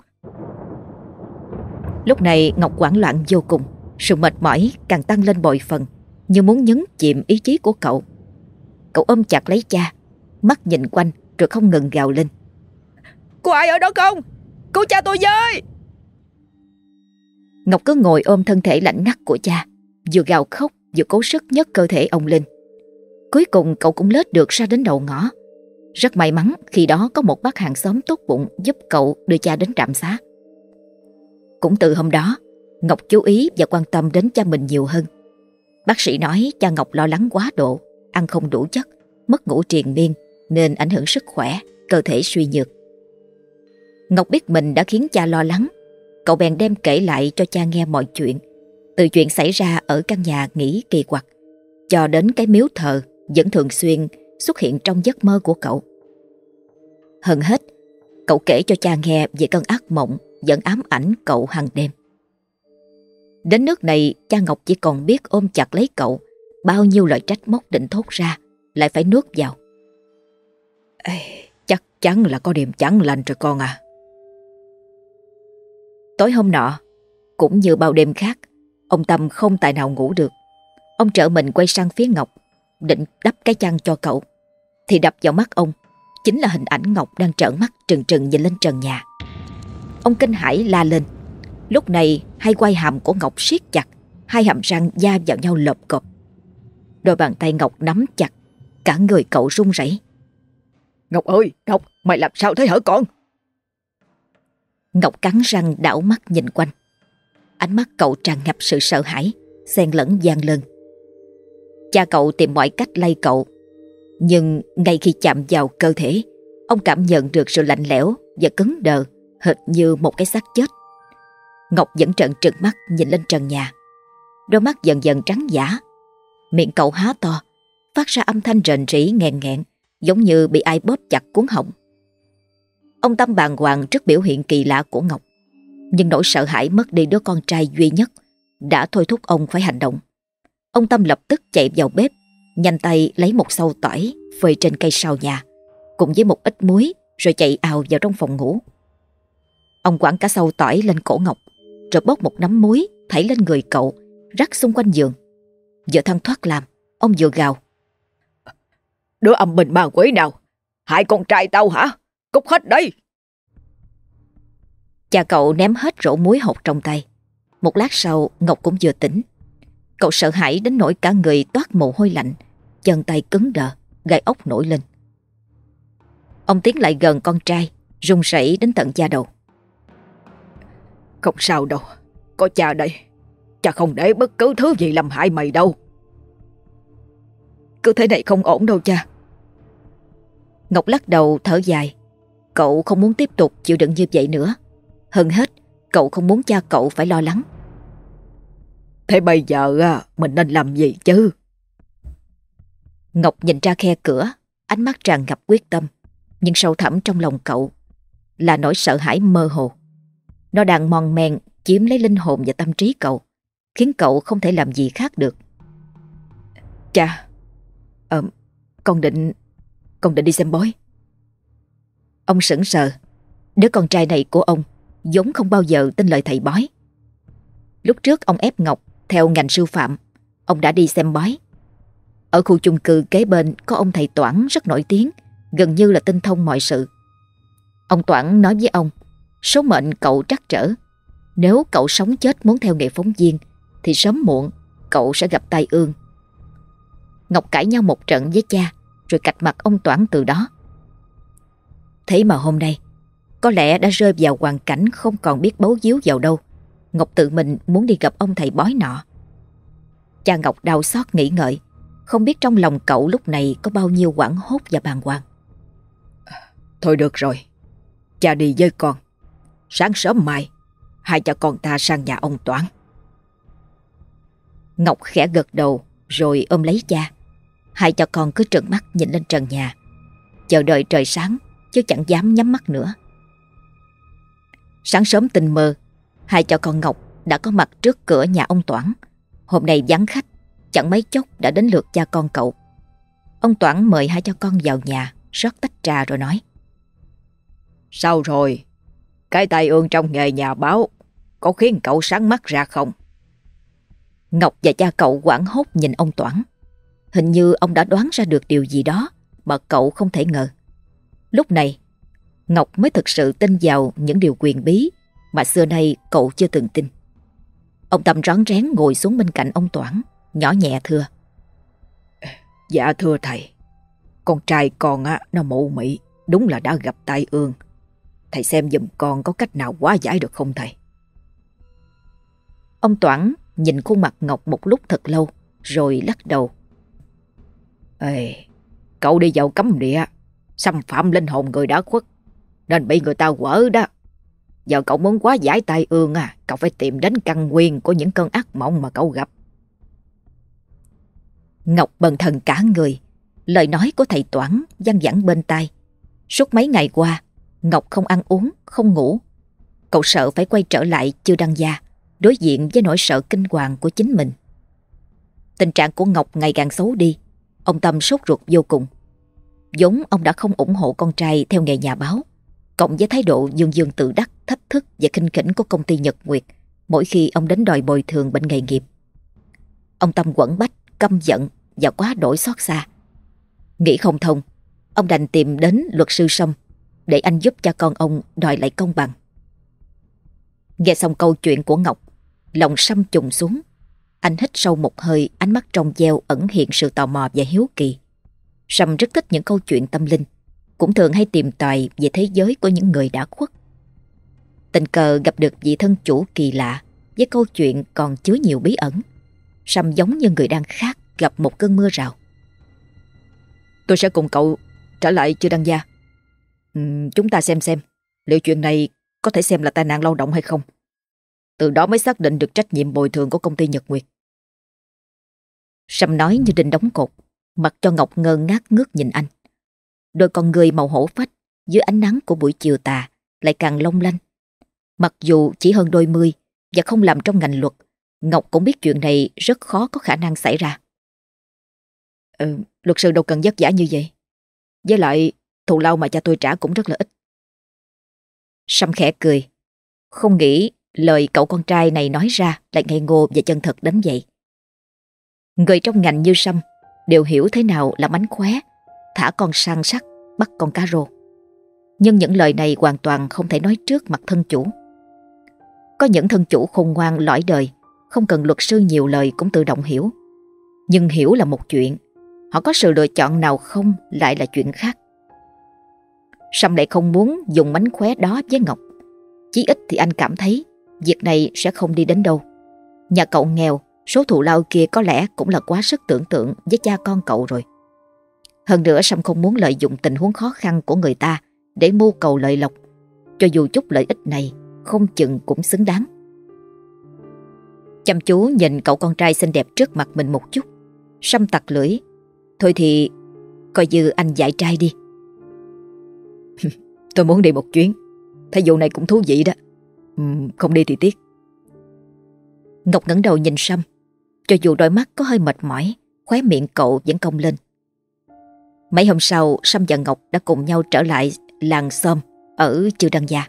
Lúc này Ngọc hoảng loạn vô cùng, sự mệt mỏi càng tăng lên bội phần, như muốn nhấn chìm ý chí của cậu. Cậu ôm chặt lấy cha, mắt nhìn quanh rồi không ngừng gào lên. Có ai ở đó không? Cứu cha tôi với! Ngọc cứ ngồi ôm thân thể lạnh ngắt của cha, vừa gào khóc vừa cố sức nhấc cơ thể ông lên. Cuối cùng cậu cũng lết được ra đến đầu ngõ. Rất may mắn khi đó có một bác hàng xóm tốt bụng giúp cậu đưa cha đến trạm xá. Cũng từ hôm đó, Ngọc chú ý và quan tâm đến cha mình nhiều hơn. Bác sĩ nói cha Ngọc lo lắng quá độ, ăn không đủ chất, mất ngủ triền miên nên ảnh hưởng sức khỏe, cơ thể suy nhược. Ngọc biết mình đã khiến cha lo lắng, cậu bèn đem kể lại cho cha nghe mọi chuyện, từ chuyện xảy ra ở căn nhà nghỉ kỳ quặc cho đến cái miếu thờ vẫn thường xuyên xuất hiện trong giấc mơ của cậu. Hơn hết, cậu kể cho cha nghe về cơn ác mộng vẫn ám ảnh cậu hàng đêm. Đến nước này, cha Ngọc chỉ còn biết ôm chặt lấy cậu, bao nhiêu lời trách móc định thốt ra lại phải nuốt vào. Chắc chắn là có điểm chẳng lành rồi con à. Tối hôm nọ, cũng như bao đêm khác, ông Tâm không tài nào ngủ được. Ông trở mình quay sang phía Ngọc, định đắp cái chăn cho cậu, thì đập vào mắt ông chính là hình ảnh Ngọc đang trợn mắt trừng trừng nhìn lên trần nhà. Ông kinh hãi la lên. Lúc này hai quai hàm của Ngọc siết chặt, hai hàm răng da vào nhau lợp cộp. Đôi bàn tay Ngọc nắm chặt, cả người cậu run rẩy. Ngọc ơi, Ngọc, mày làm sao thế hả con? Ngọc cắn răng đảo mắt nhìn quanh. Ánh mắt cậu tràn ngập sự sợ hãi, xen lẫn gian lơn. Cha cậu tìm mọi cách lay cậu, nhưng ngay khi chạm vào cơ thể, ông cảm nhận được sự lạnh lẽo và cứng đờ, hệt như một cái xác chết. Ngọc vẫn trợn trừng mắt nhìn lên trần nhà. Đôi mắt dần dần trắng dã. Miệng cậu há to, phát ra âm thanh rền rĩ nghẹn nghẹn, giống như bị ai bóp chặt cuống họng. Ông Tâm bàng hoàng trước biểu hiện kỳ lạ của Ngọc, nhưng nỗi sợ hãi mất đi đứa con trai duy nhất đã thôi thúc ông phải hành động. Ông Tâm lập tức chạy vào bếp, nhanh tay lấy một xâu tỏi phơi trên cây sau nhà, cùng với một ít muối, rồi chạy ào vào trong phòng ngủ. Ông quẳng cả xâu tỏi lên cổ Ngọc, rồi bốc một nắm muối thảy lên người cậu, rắc xung quanh giường. Vừa thăng thoát làm, ông vừa gào: Đứa âm binh ma quỷ nào hại con trai tao hả? Cút hết đây! Cha cậu ném hết rổ muối hột trong tay. Một lát sau, Ngọc cũng vừa tỉnh. Cậu sợ hãi đến nỗi cả người toát mồ hôi lạnh, chân tay cứng đờ, gai ốc nổi lên. Ông tiến lại gần con trai, run rẩy đến tận da đầu. Không sao đâu, có cha đây. Cha không để bất cứ thứ gì làm hại mày đâu. Cứ thế này không ổn đâu cha. Ngọc lắc đầu thở dài. Cậu không muốn tiếp tục chịu đựng như vậy nữa. Hơn hết, cậu không muốn cha cậu phải lo lắng. Thế bây giờ mình nên làm gì chứ? Ngọc nhìn ra khe cửa, ánh mắt tràn ngập quyết tâm. Nhưng sâu thẳm trong lòng cậu là nỗi sợ hãi mơ hồ. Nó đang mòn men chiếm lấy linh hồn và tâm trí cậu, khiến cậu không thể làm gì khác được. Cha, con định đi xem bói. Ông sững sờ. Đứa con trai này của ông vốn không bao giờ tin lời thầy bói. Lúc trước ông ép Ngọc theo ngành sư phạm, ông đã đi xem bói. Ở khu chung cư kế bên có ông thầy Toản rất nổi tiếng, gần như là tinh thông mọi sự. Ông Toản nói với ông, số mệnh cậu trắc trở. Nếu cậu sống chết muốn theo nghề phóng viên thì sớm muộn cậu sẽ gặp tai ương. Ngọc cãi nhau một trận với cha, rồi cạch mặt ông Toản từ đó. Thế mà hôm nay, có lẽ đã rơi vào hoàn cảnh không còn biết bấu víu vào đâu, Ngọc tự mình muốn đi gặp ông thầy bói nọ. Cha Ngọc đau xót nghĩ ngợi, không biết trong lòng cậu lúc này có bao nhiêu hoảng hốt và bàng hoàng. Thôi được rồi, cha đi với con. Sáng sớm mai, hai cha con ta sang nhà ông Toản. Ngọc khẽ gật đầu rồi ôm lấy cha. Hai cha con cứ trợn mắt nhìn lên trần nhà, chờ đợi trời sáng chứ chẳng dám nhắm mắt nữa. Sáng sớm tinh mơ, hai cha con Ngọc đã có mặt trước cửa nhà ông Toản. Hôm nay vắng khách, chẳng mấy chốc đã đến lượt cha con cậu. Ông Toản mời hai cha con vào nhà, rót tách trà rồi nói: Sao rồi? Cái tai ương trong nghề nhà báo có khiến cậu sáng mắt ra không? Ngọc và cha cậu hoảng hốt nhìn ông Toản. Hình như ông đã đoán ra được điều gì đó mà cậu không thể ngờ. Lúc này, Ngọc mới thực sự tin vào những điều quyền bí mà xưa nay cậu chưa từng tin. Ông Tâm rón rén ngồi xuống bên cạnh ông Toản, nhỏ nhẹ thưa: Dạ thưa thầy, con trai con nó mụ mị, đúng là đã gặp tai ương. Thầy xem giùm con có cách nào hóa giải được không thầy? Ông Toản nhìn khuôn mặt Ngọc một lúc thật lâu, rồi lắc đầu. Cậu đi vào cấm địa, xâm phạm linh hồn người đã khuất, nên bị người ta quở đó. Giờ cậu muốn hóa giải tai ương cậu phải tìm đến căn nguyên của những cơn ác mộng mà cậu gặp. Ngọc bần thần cả người. Lời nói của thầy Toản văng vẳng bên tai. Suốt mấy ngày qua, Ngọc không ăn uống, không ngủ. Cậu sợ phải quay trở lại Chư Đăng Gia, đối diện với nỗi sợ kinh hoàng của chính mình. Tình trạng của Ngọc ngày càng xấu đi. Ông Tâm sốt ruột vô cùng. Vốn ông đã không ủng hộ con trai theo nghề nhà báo, cộng với thái độ dương dương tự đắc, thách thức và khinh khỉnh của công ty Nhật Nguyệt mỗi khi ông đến đòi bồi thường bệnh nghề nghiệp. Ông Tâm quẫn bách, căm giận và quá đổi xót xa. Nghĩ không thông, ông đành tìm đến luật sư Sâm để anh giúp cha con ông đòi lại công bằng. Nghe xong câu chuyện của Ngọc, lòng Sâm trùng xuống. Anh hít sâu một hơi, ánh mắt trong veo ẩn hiện sự tò mò và hiếu kỳ. Sâm rất thích những câu chuyện tâm linh, cũng thường hay tìm tòi về thế giới của những người đã khuất. Tình cờ gặp được vị thân chủ kỳ lạ với câu chuyện còn chứa nhiều bí ẩn. Sâm giống như người đang khát gặp một cơn mưa rào. Tôi sẽ cùng cậu trở lại Chư Đăng Gia. Chúng ta xem liệu chuyện này có thể xem là tai nạn lao động hay không. Từ đó mới xác định được trách nhiệm bồi thường của công ty Nhật Nguyệt. Sâm nói như đinh đóng cột, mặc cho Ngọc ngơ ngác ngước nhìn anh. Đôi con người màu hổ phách dưới ánh nắng của buổi chiều tà lại càng long lanh. Mặc dù chỉ hơn đôi mươi và không làm trong ngành luật, Ngọc cũng biết chuyện này rất khó có khả năng xảy ra. Luật sư đâu cần vất vả như vậy. Với lại thù lao mà cha tôi trả cũng rất là ít. Sâm khẽ cười, không nghĩ lời cậu con trai này nói ra lại ngây ngô và chân thật đến vậy. Người trong ngành như Sâm đều hiểu thế nào là mánh khóe, thả con săn sắt, bắt con cá rô. Nhưng những lời này hoàn toàn không thể nói trước mặt thân chủ. Có những thân chủ khôn ngoan lõi đời, không cần luật sư nhiều lời cũng tự động hiểu. Nhưng hiểu là một chuyện, họ có sự lựa chọn nào không lại là chuyện khác. Sâm lại không muốn dùng mánh khóe đó với Ngọc. Chí ít thì anh cảm thấy việc này sẽ không đi đến đâu. Nhà cậu nghèo, số thù lao kia có lẽ cũng là quá sức tưởng tượng với cha con cậu rồi. Hơn nữa Sâm không muốn lợi dụng tình huống khó khăn của người ta để mưu cầu lợi lộc, cho dù chút lợi ích này không chừng cũng xứng đáng. Chăm chú nhìn cậu con trai xinh đẹp trước mặt mình một chút, Sâm tặc lưỡi. Thôi thì coi như anh giải trai đi. Tôi muốn đi một chuyến. Thấy vụ này cũng thú vị đó. Không đi thì tiếc. Ngọc ngẩng đầu nhìn Sâm. Cho dù đôi mắt có hơi mệt mỏi, khóe miệng cậu vẫn cong lên. Mấy hôm sau, Sâm và Ngọc đã cùng nhau trở lại làng Xóm ở Chư Đăng Gia.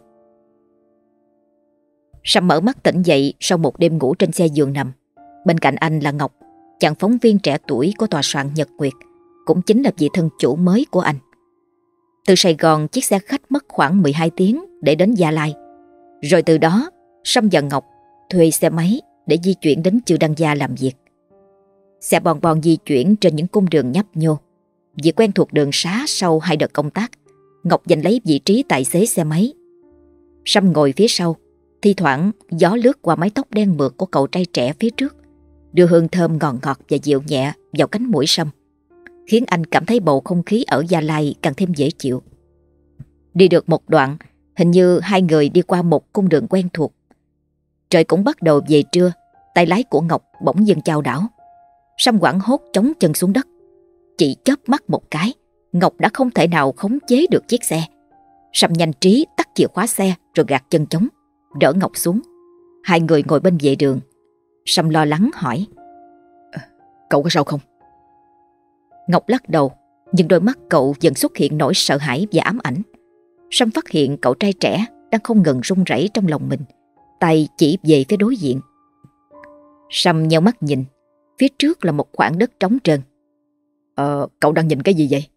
Sâm mở mắt tỉnh dậy sau một đêm ngủ trên xe giường nằm. Bên cạnh anh là Ngọc, chàng phóng viên trẻ tuổi của tòa soạn Nhật Nguyệt, cũng chính là vị thân chủ mới của anh. Từ Sài Gòn, chiếc xe khách mất khoảng 12 tiếng để đến Gia Lai. Rồi từ đó, Sâm và Ngọc thuê xe máy để di chuyển đến Chư Đăng Gia làm việc. Xe bon bon di chuyển trên những cung đường nhấp nhô. Vì quen thuộc đường xá sau 2 đợt công tác, Ngọc giành lấy vị trí tài xế xe máy. Sâm ngồi phía sau, thi thoảng gió lướt qua mái tóc đen mượt của cậu trai trẻ phía trước, đưa hương thơm ngọt ngọt và dịu nhẹ vào cánh mũi Sâm, khiến anh cảm thấy bầu không khí ở Gia Lai càng thêm dễ chịu. Đi được một đoạn, hình như hai người đi qua một cung đường quen thuộc. Trời cũng bắt đầu về trưa, tay lái của Ngọc bỗng dưng chao đảo. Sâm hoảng hốt chống chân xuống đất. Chỉ chớp mắt một cái, Ngọc đã không thể nào khống chế được chiếc xe. Sâm nhanh trí tắt chìa khóa xe rồi gạt chân chống, đỡ Ngọc xuống. Hai người ngồi bên vệ đường. Sâm lo lắng hỏi: Cậu có sao không? Ngọc lắc đầu, nhưng đôi mắt cậu dần xuất hiện nỗi sợ hãi và ám ảnh. Sâm phát hiện cậu trai trẻ đang không ngừng run rẩy trong lòng mình, tay chỉ về phía đối diện. Sâm nheo mắt nhìn, phía trước là một khoảng đất trống trơn. Cậu đang nhìn cái gì vậy?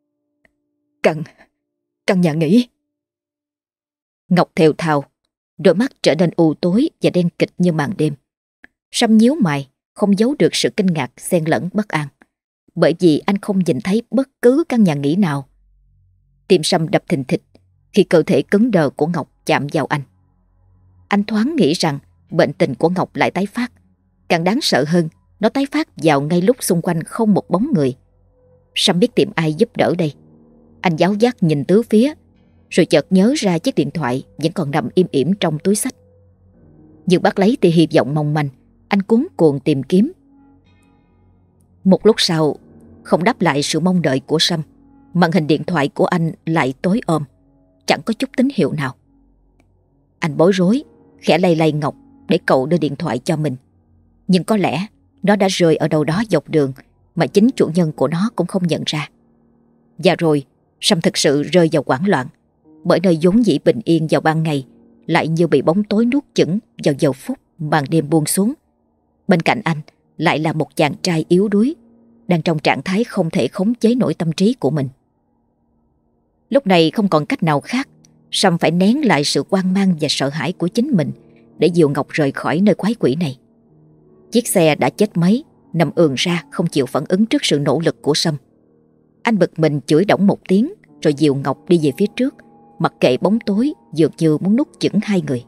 Căn nhà nghỉ. Ngọc thều thào, đôi mắt trở nên u tối và đen kịt như màn đêm. Sâm nhíu mày, không giấu được sự kinh ngạc xen lẫn bất an, bởi vì anh không nhìn thấy bất cứ căn nhà nghỉ nào. Tim Sâm đập thình thịch khi cơ thể cứng đờ của Ngọc chạm vào anh. Anh thoáng nghĩ rằng bệnh tình của Ngọc lại tái phát. Càng đáng sợ hơn, nó tái phát vào ngay lúc xung quanh không một bóng người. Sâm biết tìm ai giúp đỡ đây. Anh giáo giác nhìn tứ phía, rồi chợt nhớ ra chiếc điện thoại vẫn còn nằm im ỉm trong túi xách. Nhưng bắt lấy tia hy vọng mong manh, anh cuống cuồng tìm kiếm. Một lúc sau, không đáp lại sự mong đợi của Sâm, màn hình điện thoại của anh lại tối om, chẳng có chút tín hiệu nào. Anh bối rối, khẽ lay lay Ngọc để cậu đưa điện thoại cho mình. Nhưng có lẽ nó đã rơi ở đâu đó dọc đường mà chính chủ nhân của nó cũng không nhận ra. Và rồi, Sâm thực sự rơi vào hoảng loạn, bởi nơi vốn dĩ bình yên vào ban ngày lại như bị bóng tối nuốt chửng vào giờ phút màn đêm buông xuống. Bên cạnh anh lại là một chàng trai yếu đuối, đang trong trạng thái không thể khống chế nổi tâm trí của mình. Lúc này không còn cách nào khác, Sâm phải nén lại sự hoang mang và sợ hãi của chính mình để dìu Ngọc rời khỏi nơi quái quỷ này. Chiếc xe đã chết máy, nằm ườn ra không chịu phản ứng trước sự nỗ lực của Sâm. Anh bực mình chửi đổng một tiếng rồi dìu Ngọc đi về phía trước, mặc kệ bóng tối dường như muốn nuốt chửng hai người.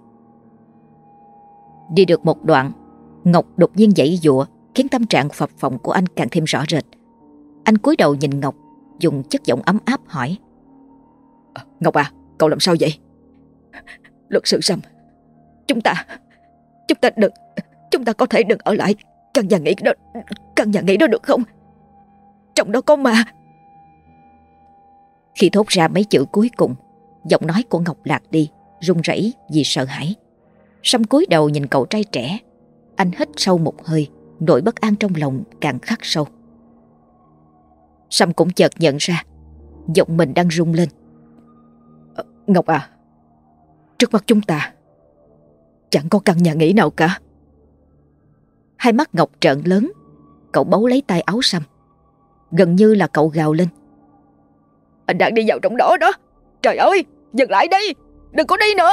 Đi được một đoạn, Ngọc đột nhiên giãy giụa khiến tâm trạng phập phồng của anh càng thêm rõ rệt. Anh cúi đầu nhìn Ngọc, dùng chất giọng ấm áp hỏi: Ngọc à, cậu làm sao vậy? Luật sư Sâm, chúng ta có thể đừng ở lại căn nhà nghỉ đó được không? Trong đó có ma. Khi thốt ra mấy chữ cuối cùng, giọng nói của Ngọc lạc đi, run rẩy vì sợ hãi. Sâm cúi đầu nhìn cậu trai trẻ. Anh hít sâu một hơi, nỗi bất an trong lòng càng khắc sâu. Sâm cũng chợt nhận ra giọng mình đang rung lên. Ngọc à, trước mắt chúng ta chẳng có căn nhà nghỉ nào cả. Hai mắt Ngọc trợn lớn. Cậu bấu lấy tay áo Sâm. Gần như là cậu gào lên: Anh đang đi vào trong đó đó. Trời ơi, dừng lại đi, đừng có đi nữa.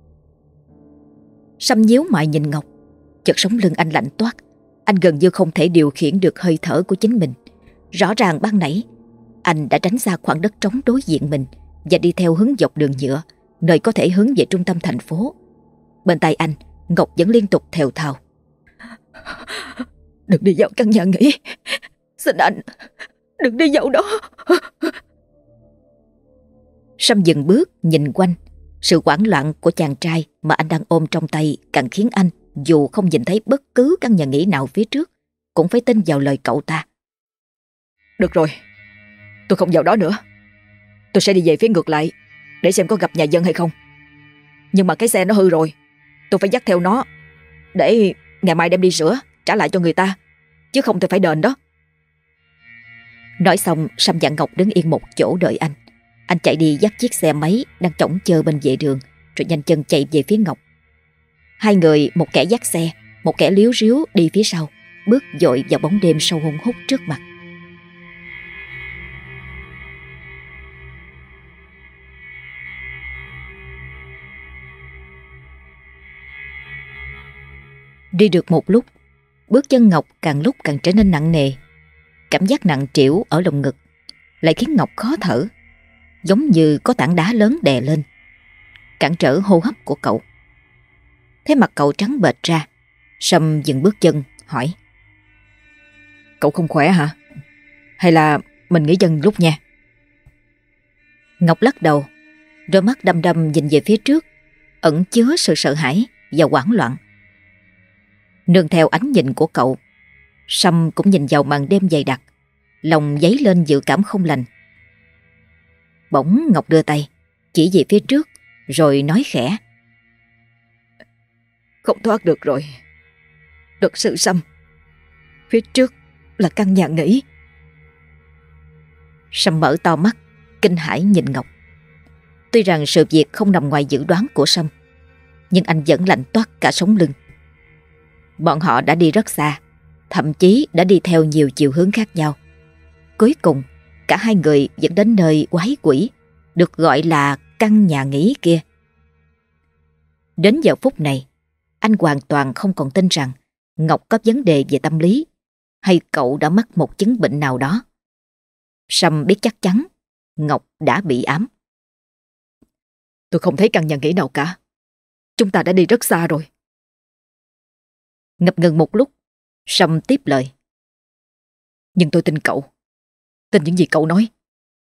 Sâm nhíu mày nhìn Ngọc. Chợt sống lưng anh lạnh toát. Anh gần như không thể điều khiển được hơi thở của chính mình. Rõ ràng ban nãy anh đã tránh xa khoảng đất trống đối diện mình và đi theo hướng dọc đường nhựa, nơi có thể hướng về trung tâm thành phố. Bên tai anh, Ngọc vẫn liên tục thều thào: Đừng đi vào căn nhà nghỉ. Xin anh, đừng đi vào đó. Sâm dừng bước nhìn quanh. Sự hoảng loạn của chàng trai mà anh đang ôm trong tay càng khiến anh, dù không nhìn thấy bất cứ căn nhà nghỉ nào phía trước, cũng phải tin vào lời cậu ta. Được rồi, tôi không vào đó nữa. Tôi sẽ đi về phía ngược lại để xem có gặp nhà dân hay không. Nhưng mà cái xe nó hư rồi, tôi phải dắt theo nó để ngày mai đem đi sửa, trả lại cho người ta, chứ không thì phải đền đó. Nói xong, Sâm dặn Ngọc đứng yên một chỗ đợi anh. Anh chạy đi dắt chiếc xe máy đang trỏng chơ bên vệ đường, rồi nhanh chân chạy về phía Ngọc. Hai người, một kẻ dắt xe, một kẻ líu ríu đi phía sau, bước dội vào bóng đêm sâu hun hút trước mặt. Đi được một lúc, bước chân Ngọc càng lúc càng trở nên nặng nề. Cảm giác nặng trĩu ở lồng ngực lại khiến Ngọc khó thở, giống như có tảng đá lớn đè lên, cản trở hô hấp của cậu. Thế mặt cậu trắng bệch ra. Sâm dừng bước chân hỏi: Cậu không khỏe hả? Hay là mình nghỉ chân lúc nha? Ngọc lắc đầu, đôi mắt đăm đăm nhìn về phía trước, ẩn chứa sự sợ hãi và hoảng loạn. Nương theo ánh nhìn của cậu, Sâm cũng nhìn vào màn đêm dày đặc, lòng dấy lên dự cảm không lành. Bỗng Ngọc đưa tay chỉ về phía trước rồi nói khẽ: Không thoát được rồi. Luật sư Sâm, phía trước là căn nhà nghỉ. Sâm mở to mắt, kinh hãi nhìn Ngọc. Tuy rằng sự việc không nằm ngoài dự đoán của Sâm, nhưng anh vẫn lạnh toát cả sống lưng. Bọn họ đã đi rất xa, thậm chí đã đi theo nhiều chiều hướng khác nhau. Cuối cùng, cả hai người vẫn đến nơi quái quỷ, được gọi là căn nhà nghỉ kia. Đến giờ phút này, anh hoàn toàn không còn tin rằng Ngọc có vấn đề về tâm lý, hay cậu đã mắc một chứng bệnh nào đó. Sâm biết chắc chắn Ngọc đã bị ám. Tôi không thấy căn nhà nghỉ nào cả. Chúng ta đã đi rất xa rồi. Ngập ngừng một lúc, Sâm tiếp lời: Nhưng tôi tin cậu. Tin những gì cậu nói.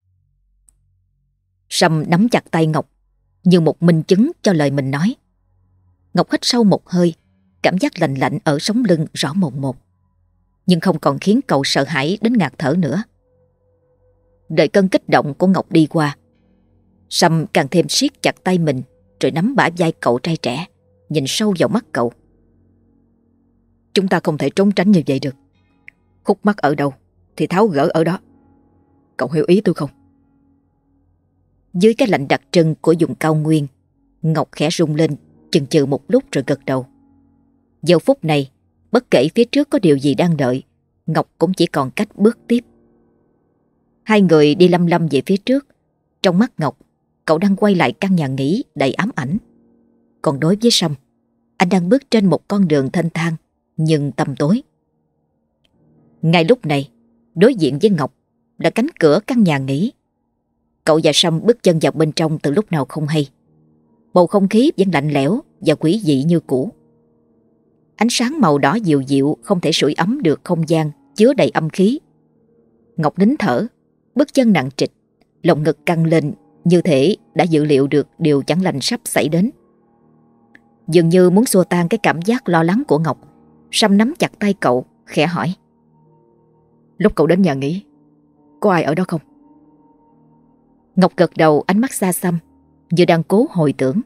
Sâm nắm chặt tay Ngọc như một minh chứng cho lời mình nói. Ngọc hít sâu một hơi, cảm giác lạnh lạnh ở sống lưng rõ mồn một, nhưng không còn khiến cậu sợ hãi đến ngạt thở nữa. Đợi cơn kích động của Ngọc đi qua, Sâm càng thêm siết chặt tay mình, rồi nắm bả vai cậu trai trẻ, nhìn sâu vào mắt cậu. Chúng ta không thể trốn tránh như vậy được. Khúc mắc ở đâu thì tháo gỡ ở đó. Cậu hiểu ý tôi không? Dưới cái lạnh đặc trưng của vùng cao nguyên, Ngọc khẽ rung lên, chần chừ một lúc rồi gật đầu. Giờ phút này, bất kể phía trước có điều gì đang đợi, Ngọc cũng chỉ còn cách bước tiếp. Hai người đi lăm lăm về phía trước. Trong mắt Ngọc, cậu đang quay lại căn nhà nghỉ đầy ám ảnh. Còn đối với Sâm, anh đang bước trên một con đường thênh thang, nhưng tăm tối. Ngay lúc này, đối diện với Ngọc là cánh cửa căn nhà nghỉ. Cậu và Sâm bước chân vào bên trong từ lúc nào không hay. Bầu không khí vẫn lạnh lẽo và quỷ dị như cũ. Ánh sáng màu đỏ dịu dịu không thể sưởi ấm được không gian chứa đầy âm khí. Ngọc nín thở, bước chân nặng trịch, lồng ngực căng lên như thể đã dự liệu được điều chẳng lành sắp xảy đến. Dường như muốn xua tan cái cảm giác lo lắng của Ngọc, Sâm nắm chặt tay cậu, khẽ hỏi. Lúc cậu đến nhà nghỉ, có ai ở đó không? Ngọc gật đầu, ánh mắt xa xăm, như đang cố hồi tưởng.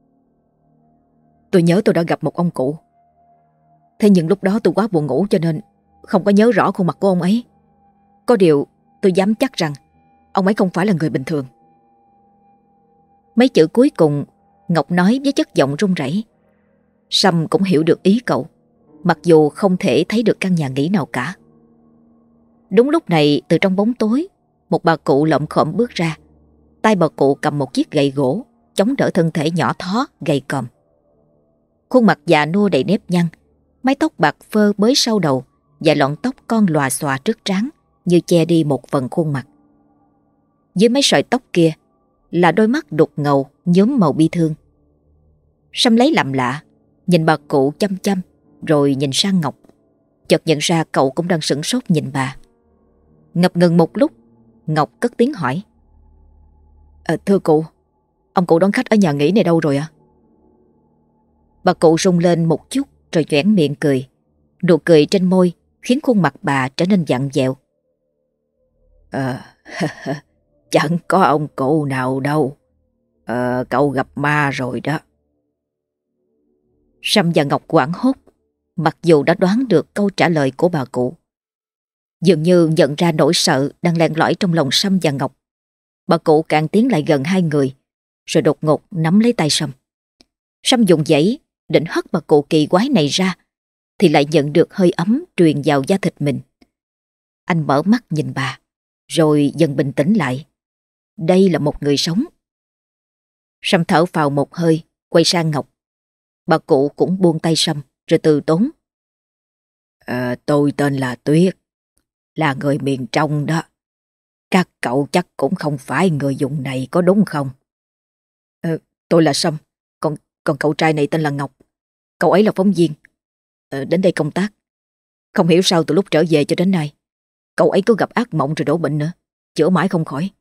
Tôi nhớ tôi đã gặp một ông cụ. Thế nhưng lúc đó tôi quá buồn ngủ cho nên không có nhớ rõ khuôn mặt của ông ấy. Có điều tôi dám chắc rằng ông ấy không phải là người bình thường. Mấy chữ cuối cùng Ngọc nói với chất giọng run rẩy. Sâm cũng hiểu được ý cậu, mặc dù không thể thấy được căn nhà nghỉ nào cả. Đúng lúc này, từ trong bóng tối, một bà cụ lợm khợm bước ra. Tay bà cụ cầm một chiếc gậy gỗ, chống đỡ thân thể nhỏ thó gầy còm. Khuôn mặt già nua đầy nếp nhăn, mái tóc bạc phơ bới sau đầu và lọn tóc con lòa xòa trước trán như che đi một phần khuôn mặt. Dưới mấy sợi tóc kia là đôi mắt đục ngầu nhuốm màu bi thương. Sâm lấy làm lạ, nhìn bà cụ chăm chăm rồi nhìn sang Ngọc. Chợt nhận ra cậu cũng đang sửng sốt nhìn bà. Ngập ngừng một lúc, Ngọc cất tiếng hỏi. Thưa cụ, ông cụ đón khách ở nhà nghỉ này đâu rồi ạ? Bà cụ rung lên một chút rồi nhoẻn miệng cười. Nụ cười trên môi khiến khuôn mặt bà trở nên vặn vẹo. Chẳng có ông cụ nào đâu. Cậu gặp ma rồi đó. Sâm và Ngọc hoảng hốt, mặc dù đã đoán được câu trả lời của bà cụ. Dường như nhận ra nỗi sợ đang len lỏi trong lòng Sâm và Ngọc. Bà cụ càng tiến lại gần hai người, rồi đột ngột nắm lấy tay Sâm. Sâm dùng giãy định hất bà cụ kỳ quái này ra, thì lại nhận được hơi ấm truyền vào da thịt mình. Anh mở mắt nhìn bà, rồi dần bình tĩnh lại. Đây là một người sống. Sâm thở phào một hơi, quay sang Ngọc. Bà cụ cũng buông tay Sâm, rồi từ tốn. Tôi tên là Tuyết, là người miền trong đó. Các cậu chắc cũng không phải người vùng này có đúng không? Tôi là Sâm, còn cậu trai này tên là Ngọc. Cậu ấy là phóng viên, đến đây công tác. Không hiểu sao từ lúc trở về cho đến nay, cậu ấy cứ gặp ác mộng rồi đổ bệnh nữa, chữa mãi không khỏi.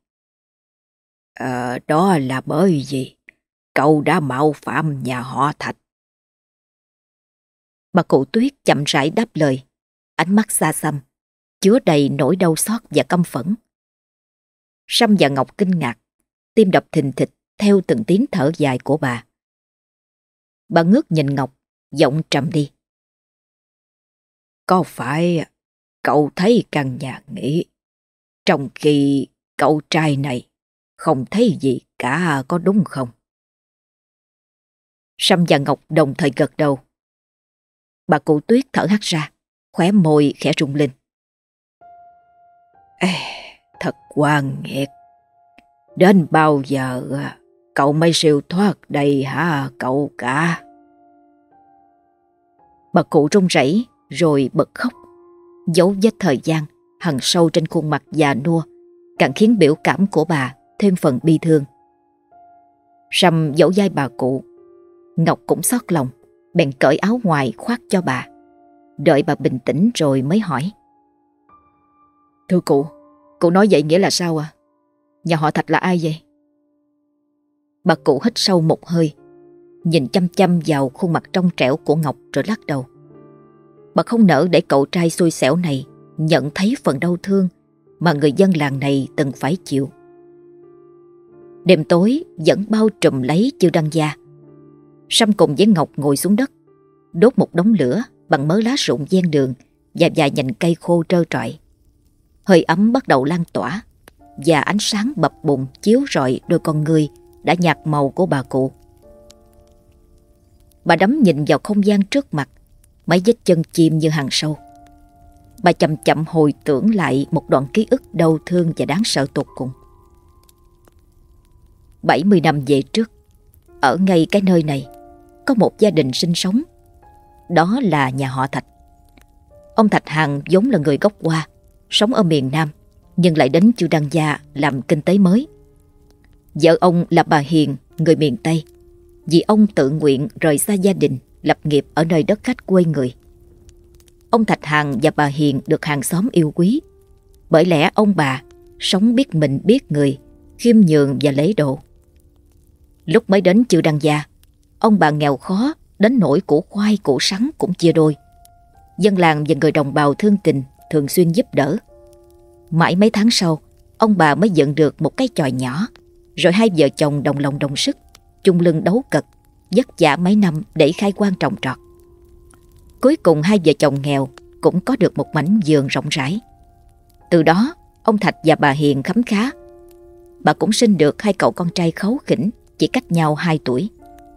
Đó là bởi vì cậu đã mạo phạm nhà họ Thạch. Bà cụ Tuyết chậm rãi đáp lời, ánh mắt xa xăm, chứa đầy nỗi đau xót và căm phẫn. Sâm và Ngọc kinh ngạc, tim đập thình thịch theo từng tiếng thở dài của bà. Bà ngước nhìn Ngọc, giọng trầm đi. Có phải cậu thấy căn nhà nghỉ, trong khi cậu trai này không thấy gì cả, có đúng không? Sâm và Ngọc đồng thời gật đầu. Bà cụ Tuyết thở hắt ra, khóe môi khẽ rung lên. Thật oan nghiệt. Đến bao giờ cậu mới siêu thoát đây hả cậu cả? Bà cụ run rẩy rồi bật khóc. Dấu vết thời gian hằn sâu trên khuôn mặt già nua càng khiến biểu cảm của bà thêm phần bi thương. Sâm vỗ vai bà cụ. Ngọc cũng xót lòng, bèn cởi áo ngoài khoác cho bà. Đợi bà bình tĩnh rồi mới hỏi. Thưa cụ nói vậy nghĩa là sao à? Nhà họ Thạch là ai vậy? Bà cụ hít sâu một hơi, nhìn chăm chăm vào khuôn mặt trong trẻo của Ngọc rồi lắc đầu. Bà không nỡ để cậu trai xui xẻo này nhận thấy phần đau thương mà người dân làng này từng phải chịu. Đêm tối vẫn bao trùm lấy Chư Đăng Gia. Sâm cùng với Ngọc ngồi xuống đất, đốt một đống lửa bằng mớ lá rụng ven đường và vài nhành cây khô trơ trọi. Hơi ấm bắt đầu lan tỏa và ánh sáng bập bùng chiếu rọi đôi con ngươi đã nhạt màu của bà cụ. Bà đắm nhìn vào không gian trước mặt, mấy vết chân chim như hàng sâu. Bà chậm chậm hồi tưởng lại một đoạn ký ức đau thương và đáng sợ tột cùng. 70 năm về trước, ở ngay cái nơi này có một gia đình sinh sống. Đó là nhà họ Thạch. Ông Thạch Hằng vốn là người gốc Hoa, sống ở miền Nam, nhưng lại đến Chư Đăng Gia làm kinh tế mới. Vợ ông là bà Hiền, người miền Tây, vì ông tự nguyện rời xa gia đình, lập nghiệp ở nơi đất khách quê người. Ông Thạch Hằng và bà Hiền được hàng xóm yêu quý, bởi lẽ ông bà sống biết mình biết người, khiêm nhường và lễ độ. Lúc mới đến Chư Đăng Gia, ông bà nghèo khó đến nỗi củ khoai củ sắn cũng chia đôi. Dân làng và người đồng bào thương tình thường xuyên giúp đỡ. Mãi mấy tháng sau, ông bà mới dựng được một cái chòi nhỏ, rồi hai vợ chồng đồng lòng đồng sức, chung lưng đấu cật, vất vả mấy năm để khai quang trồng trọt. Cuối cùng hai vợ chồng nghèo cũng có được một mảnh vườn rộng rãi. Từ đó, ông Thạch và bà Hiền khấm khá. Bà cũng sinh được hai cậu con trai kháu khỉnh, chỉ cách nhau 2 tuổi.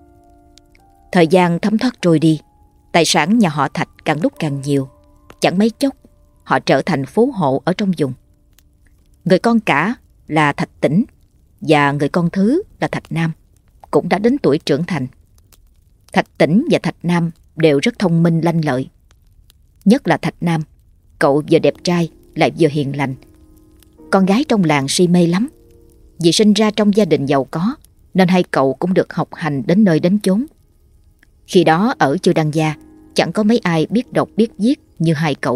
Thời gian thấm thoát trôi đi, tài sản nhà họ Thạch càng lúc càng nhiều. Chẳng mấy chốc, họ trở thành phú hộ ở trong vùng. Người con cả là Thạch Tĩnh và người con thứ là Thạch Nam cũng đã đến tuổi trưởng thành. Thạch Tĩnh và Thạch Nam đều rất thông minh lanh lợi. Nhất là Thạch Nam, cậu vừa đẹp trai lại vừa hiền lành. Con gái trong làng si mê lắm. Vì sinh ra trong gia đình giàu có nên hai cậu cũng được học hành đến nơi đến chốn. Khi đó ở Chư Đăng Gia chẳng có mấy ai biết đọc biết viết như hai cậu.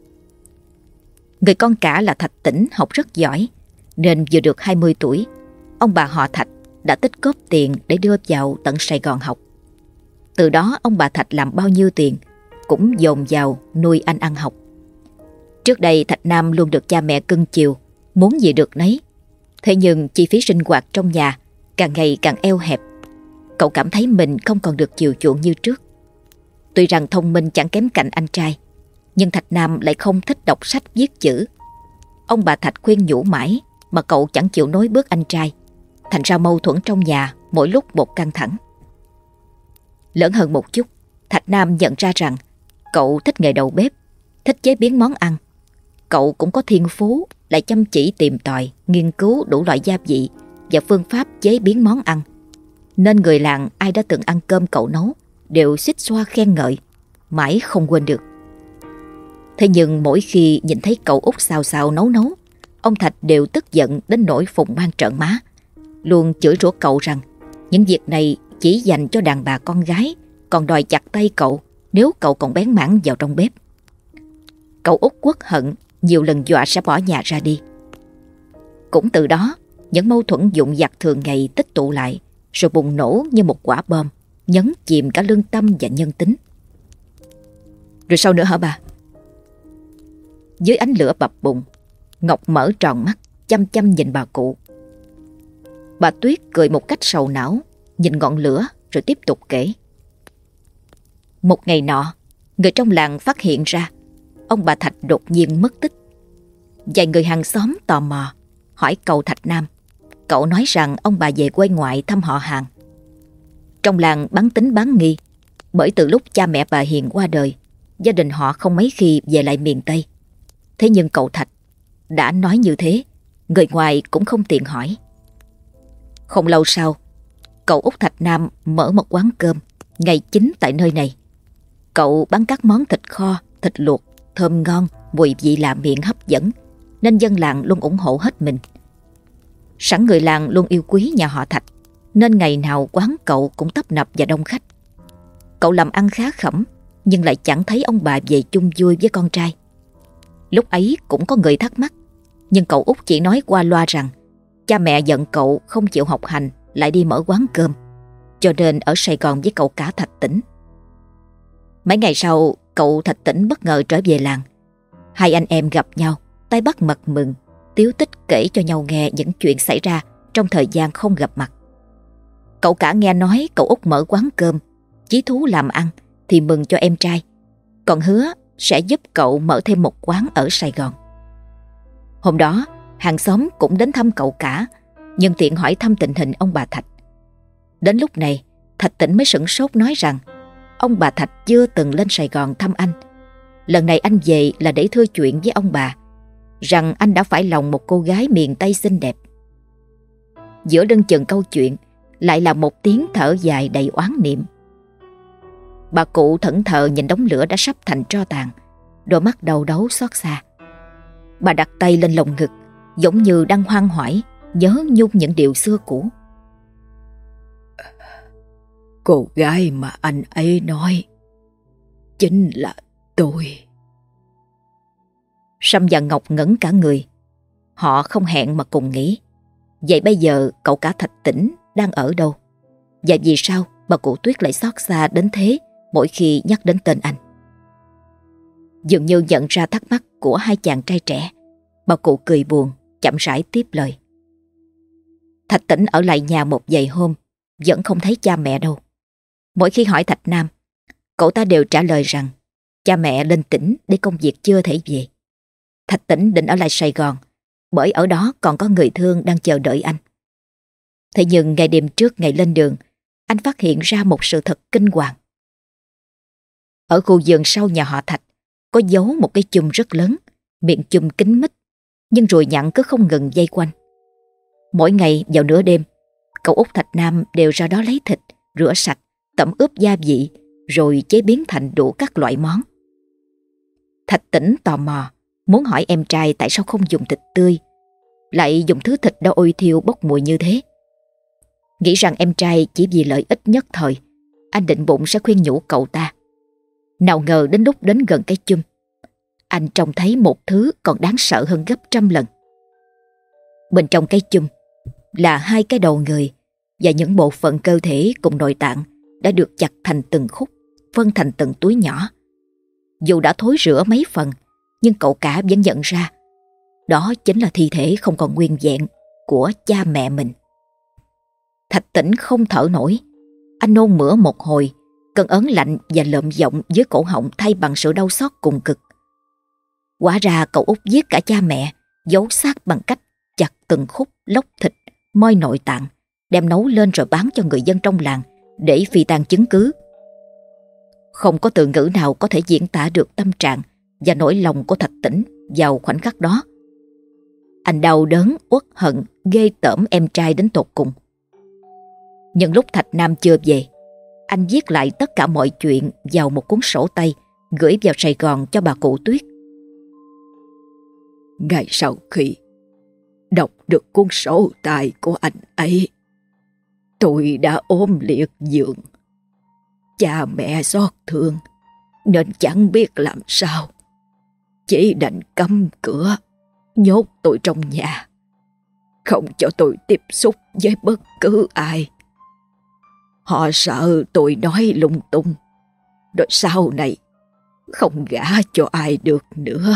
Người con cả là Thạch Tĩnh học rất giỏi, nên vừa được 20 tuổi, ông bà họ Thạch đã tích góp tiền để đưa vào tận Sài Gòn học. Từ đó ông bà Thạch làm bao nhiêu tiền cũng dồn vào nuôi anh ăn học. Trước đây Thạch Nam luôn được cha mẹ cưng chiều, muốn gì được nấy. Thế nhưng chi phí sinh hoạt trong nhà càng ngày càng eo hẹp. Cậu cảm thấy mình không còn được chiều chuộng như trước. Tuy rằng thông minh chẳng kém cạnh anh trai, nhưng Thạch Nam lại không thích đọc sách viết chữ. Ông bà Thạch khuyên nhủ mãi mà cậu chẳng chịu nối bước anh trai. Thành ra mâu thuẫn trong nhà mỗi lúc một căng thẳng. Lớn hơn một chút, Thạch Nam nhận ra rằng cậu thích nghề đầu bếp, thích chế biến món ăn. Cậu cũng có thiên phú, lại chăm chỉ tìm tòi, nghiên cứu đủ loại gia vị và phương pháp chế biến món ăn. Nên người làng ai đã từng ăn cơm cậu nấu đều xích xoa khen ngợi, mãi không quên được. Thế nhưng mỗi khi nhìn thấy cậu út xào xào nấu, ông Thạch đều tức giận đến nỗi phùng mang trợn má, luôn chửi rủa cậu rằng những việc này chỉ dành cho đàn bà con gái, còn đòi chặt tay cậu nếu cậu còn bén mảng vào trong bếp. Cậu út uất hận, nhiều lần dọa sẽ bỏ nhà ra đi. Cũng từ đó, những mâu thuẫn vụn vặt thường ngày tích tụ lại, rồi bùng nổ như một quả bom, nhấn chìm cả lương tâm và nhân tính. Rồi sao nữa hả bà? Dưới ánh lửa bập bùng, Ngọc mở tròn mắt, chăm chăm nhìn bà cụ. Bà Tuyết cười một cách sầu não, nhìn ngọn lửa rồi tiếp tục kể. Một ngày nọ, người trong làng phát hiện ra ông bà Thạch đột nhiên mất tích. Vài người hàng xóm tò mò hỏi cậu Thạch Nam. Cậu nói rằng ông bà về quê ngoại thăm họ hàng. Trong làng bán tín bán nghi, bởi từ lúc cha mẹ bà Hiền qua đời, gia đình họ không mấy khi về lại miền Tây. Thế nhưng cậu Thạch đã nói như thế, người ngoài cũng không tiện hỏi. Không lâu sau, cậu út Thạch Nam mở một quán cơm ngày chính tại nơi này. Cậu bán các món thịt kho, thịt luộc, thơm ngon, mùi vị lạ miệng hấp dẫn, nên dân làng luôn ủng hộ hết mình. Sẵn người làng luôn yêu quý nhà họ Thạch, nên ngày nào quán cậu cũng tấp nập và đông khách. Cậu làm ăn khá khẩm, nhưng lại chẳng thấy ông bà về chung vui với con trai. Lúc ấy cũng có người thắc mắc, nhưng cậu út chỉ nói qua loa rằng cha mẹ giận cậu không chịu học hành lại đi mở quán cơm, cho nên ở Sài Gòn với cậu cả Thạch Tĩnh. Mấy ngày sau, cậu Thạch Tĩnh bất ngờ trở về làng. Hai anh em gặp nhau, tay bắt mặt mừng, tíu tích kể cho nhau nghe những chuyện xảy ra trong thời gian không gặp mặt. Cậu cả nghe nói cậu út mở quán cơm, chí thú làm ăn thì mừng cho em trai, còn hứa sẽ giúp cậu mở thêm một quán ở Sài Gòn. Hôm đó, hàng xóm cũng đến thăm cậu cả, nhân tiện hỏi thăm tình hình ông bà Thạch. Đến lúc này, Thạch Tĩnh mới sửng sốt nói rằng ông bà Thạch chưa từng lên Sài Gòn thăm anh. Lần này anh về là để thưa chuyện với ông bà, rằng anh đã phải lòng một cô gái miền Tây xinh đẹp. Giữa lưng chừng câu chuyện lại là một tiếng thở dài đầy oán niệm. Bà cụ thẫn thờ nhìn đống lửa đã sắp thành tro tàn, đôi mắt đau đớn xót xa. Bà đặt tay lên lồng ngực, giống như đang hoan hoải, nhớ nhung những điều xưa cũ. Cô gái mà anh ấy nói chính là tôi. Sâm và Ngọc ngẩn cả người. Họ không hẹn mà cùng nghĩ. Vậy bây giờ cậu cả Thạch Tĩnh đang ở đâu? Và vì sao bà cụ Tuyết lại xót xa đến thế mỗi khi nhắc đến tên anh? Dường như nhận ra thắc mắc của hai chàng trai trẻ, bà cụ cười buồn, chậm rãi tiếp lời. Thạch Tĩnh ở lại nhà một vài hôm, vẫn không thấy cha mẹ đâu. Mỗi khi hỏi Thạch Nam, cậu ta đều trả lời rằng cha mẹ lên tỉnh để công việc chưa thể về. Thạch Tĩnh định ở lại Sài Gòn, bởi ở đó còn có người thương đang chờ đợi anh. Thế nhưng ngày đêm trước ngày lên đường, anh phát hiện ra một sự thật kinh hoàng. Ở khu vườn sau nhà họ Thạch có giấu một cái chum rất lớn, miệng chum kín mít, nhưng ruồi nhặn cứ không ngừng vây quanh. Mỗi ngày vào nửa đêm, cậu út Thạch Nam đều ra đó lấy thịt, rửa sạch, tẩm ướp gia vị, rồi chế biến thành đủ các loại món. Thạch Tĩnh tò mò, muốn hỏi em trai tại sao không dùng thịt tươi, lại dùng thứ thịt đã ôi thiêu bốc mùi như thế. Nghĩ rằng em trai chỉ vì lợi ích nhất thời, anh định bụng sẽ khuyên nhủ cậu ta. Nào ngờ đến lúc đến gần cái chum, anh trông thấy một thứ còn đáng sợ hơn gấp trăm lần. Bên trong cái chum là hai cái đầu người và những bộ phận cơ thể cùng nội tạng đã được chặt thành từng khúc, phân thành từng túi nhỏ. Dù đã thối rữa mấy phần, nhưng cậu cả vẫn nhận ra đó chính là thi thể không còn nguyên vẹn của cha mẹ mình. Thạch Tĩnh không thở nổi. Anh nôn mửa một hồi, cơn ớn lạnh và lợm giọng dưới cổ họng thay bằng sự đau xót cùng cực. Hóa ra cậu út giết cả cha mẹ, giấu xác bằng cách chặt từng khúc lóc thịt, moi nội tạng, đem nấu lên rồi bán cho người dân trong làng để phi tang chứng cứ. Không có từ ngữ nào có thể diễn tả được tâm trạng và nỗi lòng của Thạch Tĩnh vào khoảnh khắc đó. Anh đau đớn, uất hận, ghê tởm em trai đến tột cùng. Nhưng lúc Thạch Nam chưa về, anh viết lại tất cả mọi chuyện vào một cuốn sổ tay, gửi vào Sài Gòn cho bà cụ Tuyết. Ngay sau khi đọc được cuốn sổ tay của anh ấy, tôi đã ôm liệt giường. Cha mẹ xót thương nên chẳng biết làm sao, chỉ đành cấm cửa, nhốt tôi trong nhà, không cho tôi tiếp xúc với bất cứ ai. Họ sợ tôi nói lung tung, rồi sau này không gả cho ai được nữa.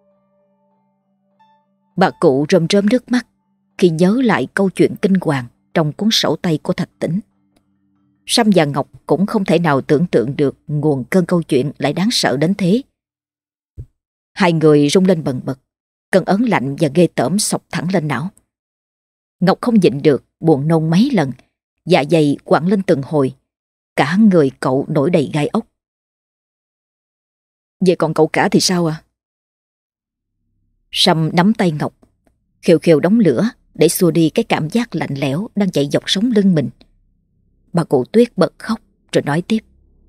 Bà cụ rơm rớm nước mắt khi nhớ lại câu chuyện kinh hoàng trong cuốn sổ tay của Thạch Tĩnh. Sâm và Ngọc cũng không thể nào tưởng tượng được nguồn cơn câu chuyện lại đáng sợ đến thế. Hai người rung lên bần bật, cơn ớn lạnh và ghê tởm xộc thẳng lên não. Ngọc không nhịn được, buồn nôn mấy lần, dạ dày quặn lên từng hồi, cả người cậu nổi đầy gai ốc. Vậy còn cậu cả thì sao à? Sâm nắm tay Ngọc, khều khều đống lửa để xua đi cái cảm giác lạnh lẽo đang chạy dọc sống lưng mình. Bà cụ Tuyết bật khóc rồi nói tiếp.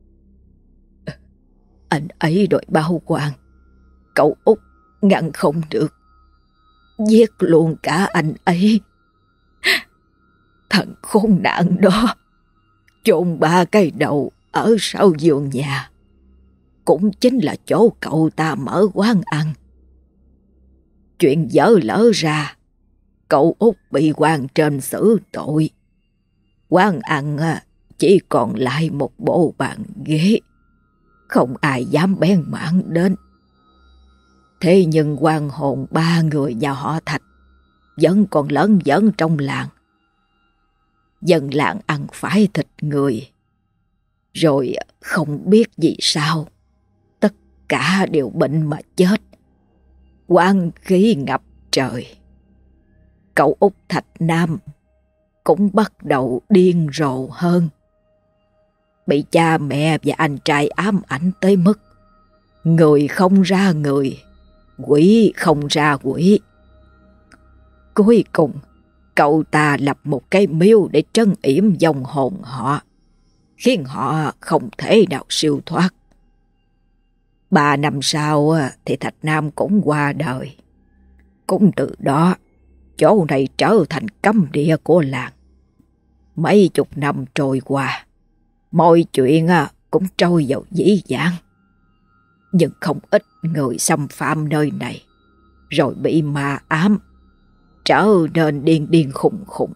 Anh ấy đòi báo quan, cậu út ngăn không được, giết luôn cả anh ấy. Thằng khốn nạn đó chôn 3 cái đầu ở sau vườn nhà, cũng chính là chỗ cậu ta mở quán ăn. Chuyện dở lỡ ra, cậu út bị quan trên xử tội. Quán ăn chỉ còn lại một bộ bàn ghế, không ai dám bén mảng đến. Thế nhưng oan hồn 3 người nhà họ Thạch vẫn còn lẫn vẩn trong làng. Dân làng ăn phải thịt người, rồi không biết vì sao tất cả đều bệnh mà chết. Oán khí ngập trời. Cậu út Thạch Nam cũng bắt đầu điên rồ hơn, bị cha mẹ và anh trai ám ảnh tới mức người không ra người, quỷ không ra quỷ. Cuối cùng cậu ta lập một cái miếu để trấn yểm vong hồn họ, khiến họ không thể nào siêu thoát. 3 năm sau thì Thạch Nam cũng qua đời. Cũng từ đó, chỗ này trở thành cấm địa của làng. Mấy chục năm trôi qua, mọi chuyện cũng trôi vào dĩ vãng. Nhưng không ít người xâm phạm nơi này, rồi bị ma ám, trở nên điên điên khùng khùng.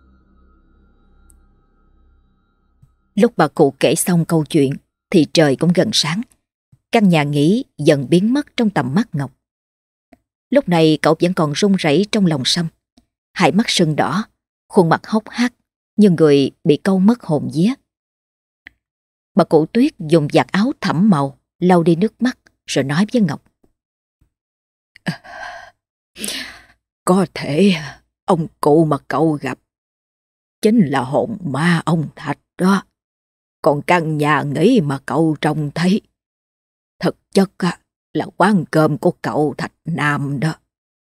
Lúc bà cụ kể xong câu chuyện thì trời cũng gần sáng. Căn nhà nghỉ dần biến mất trong tầm mắt Ngọc. Lúc này cậu vẫn còn run rẩy trong lòng Sâm. Hai mắt sưng đỏ, khuôn mặt hốc hác như người bị câu mất hồn vía. Bà cụ Tuyết dùng vạt áo thẫm màu lau đi nước mắt rồi nói với Ngọc. Có thể ông cụ mà cậu gặp chính là hồn ma ông Thạch đó. Còn căn nhà nghỉ mà cậu trông thấy thực chất là quán cơm của cậu Thạch Nam đó.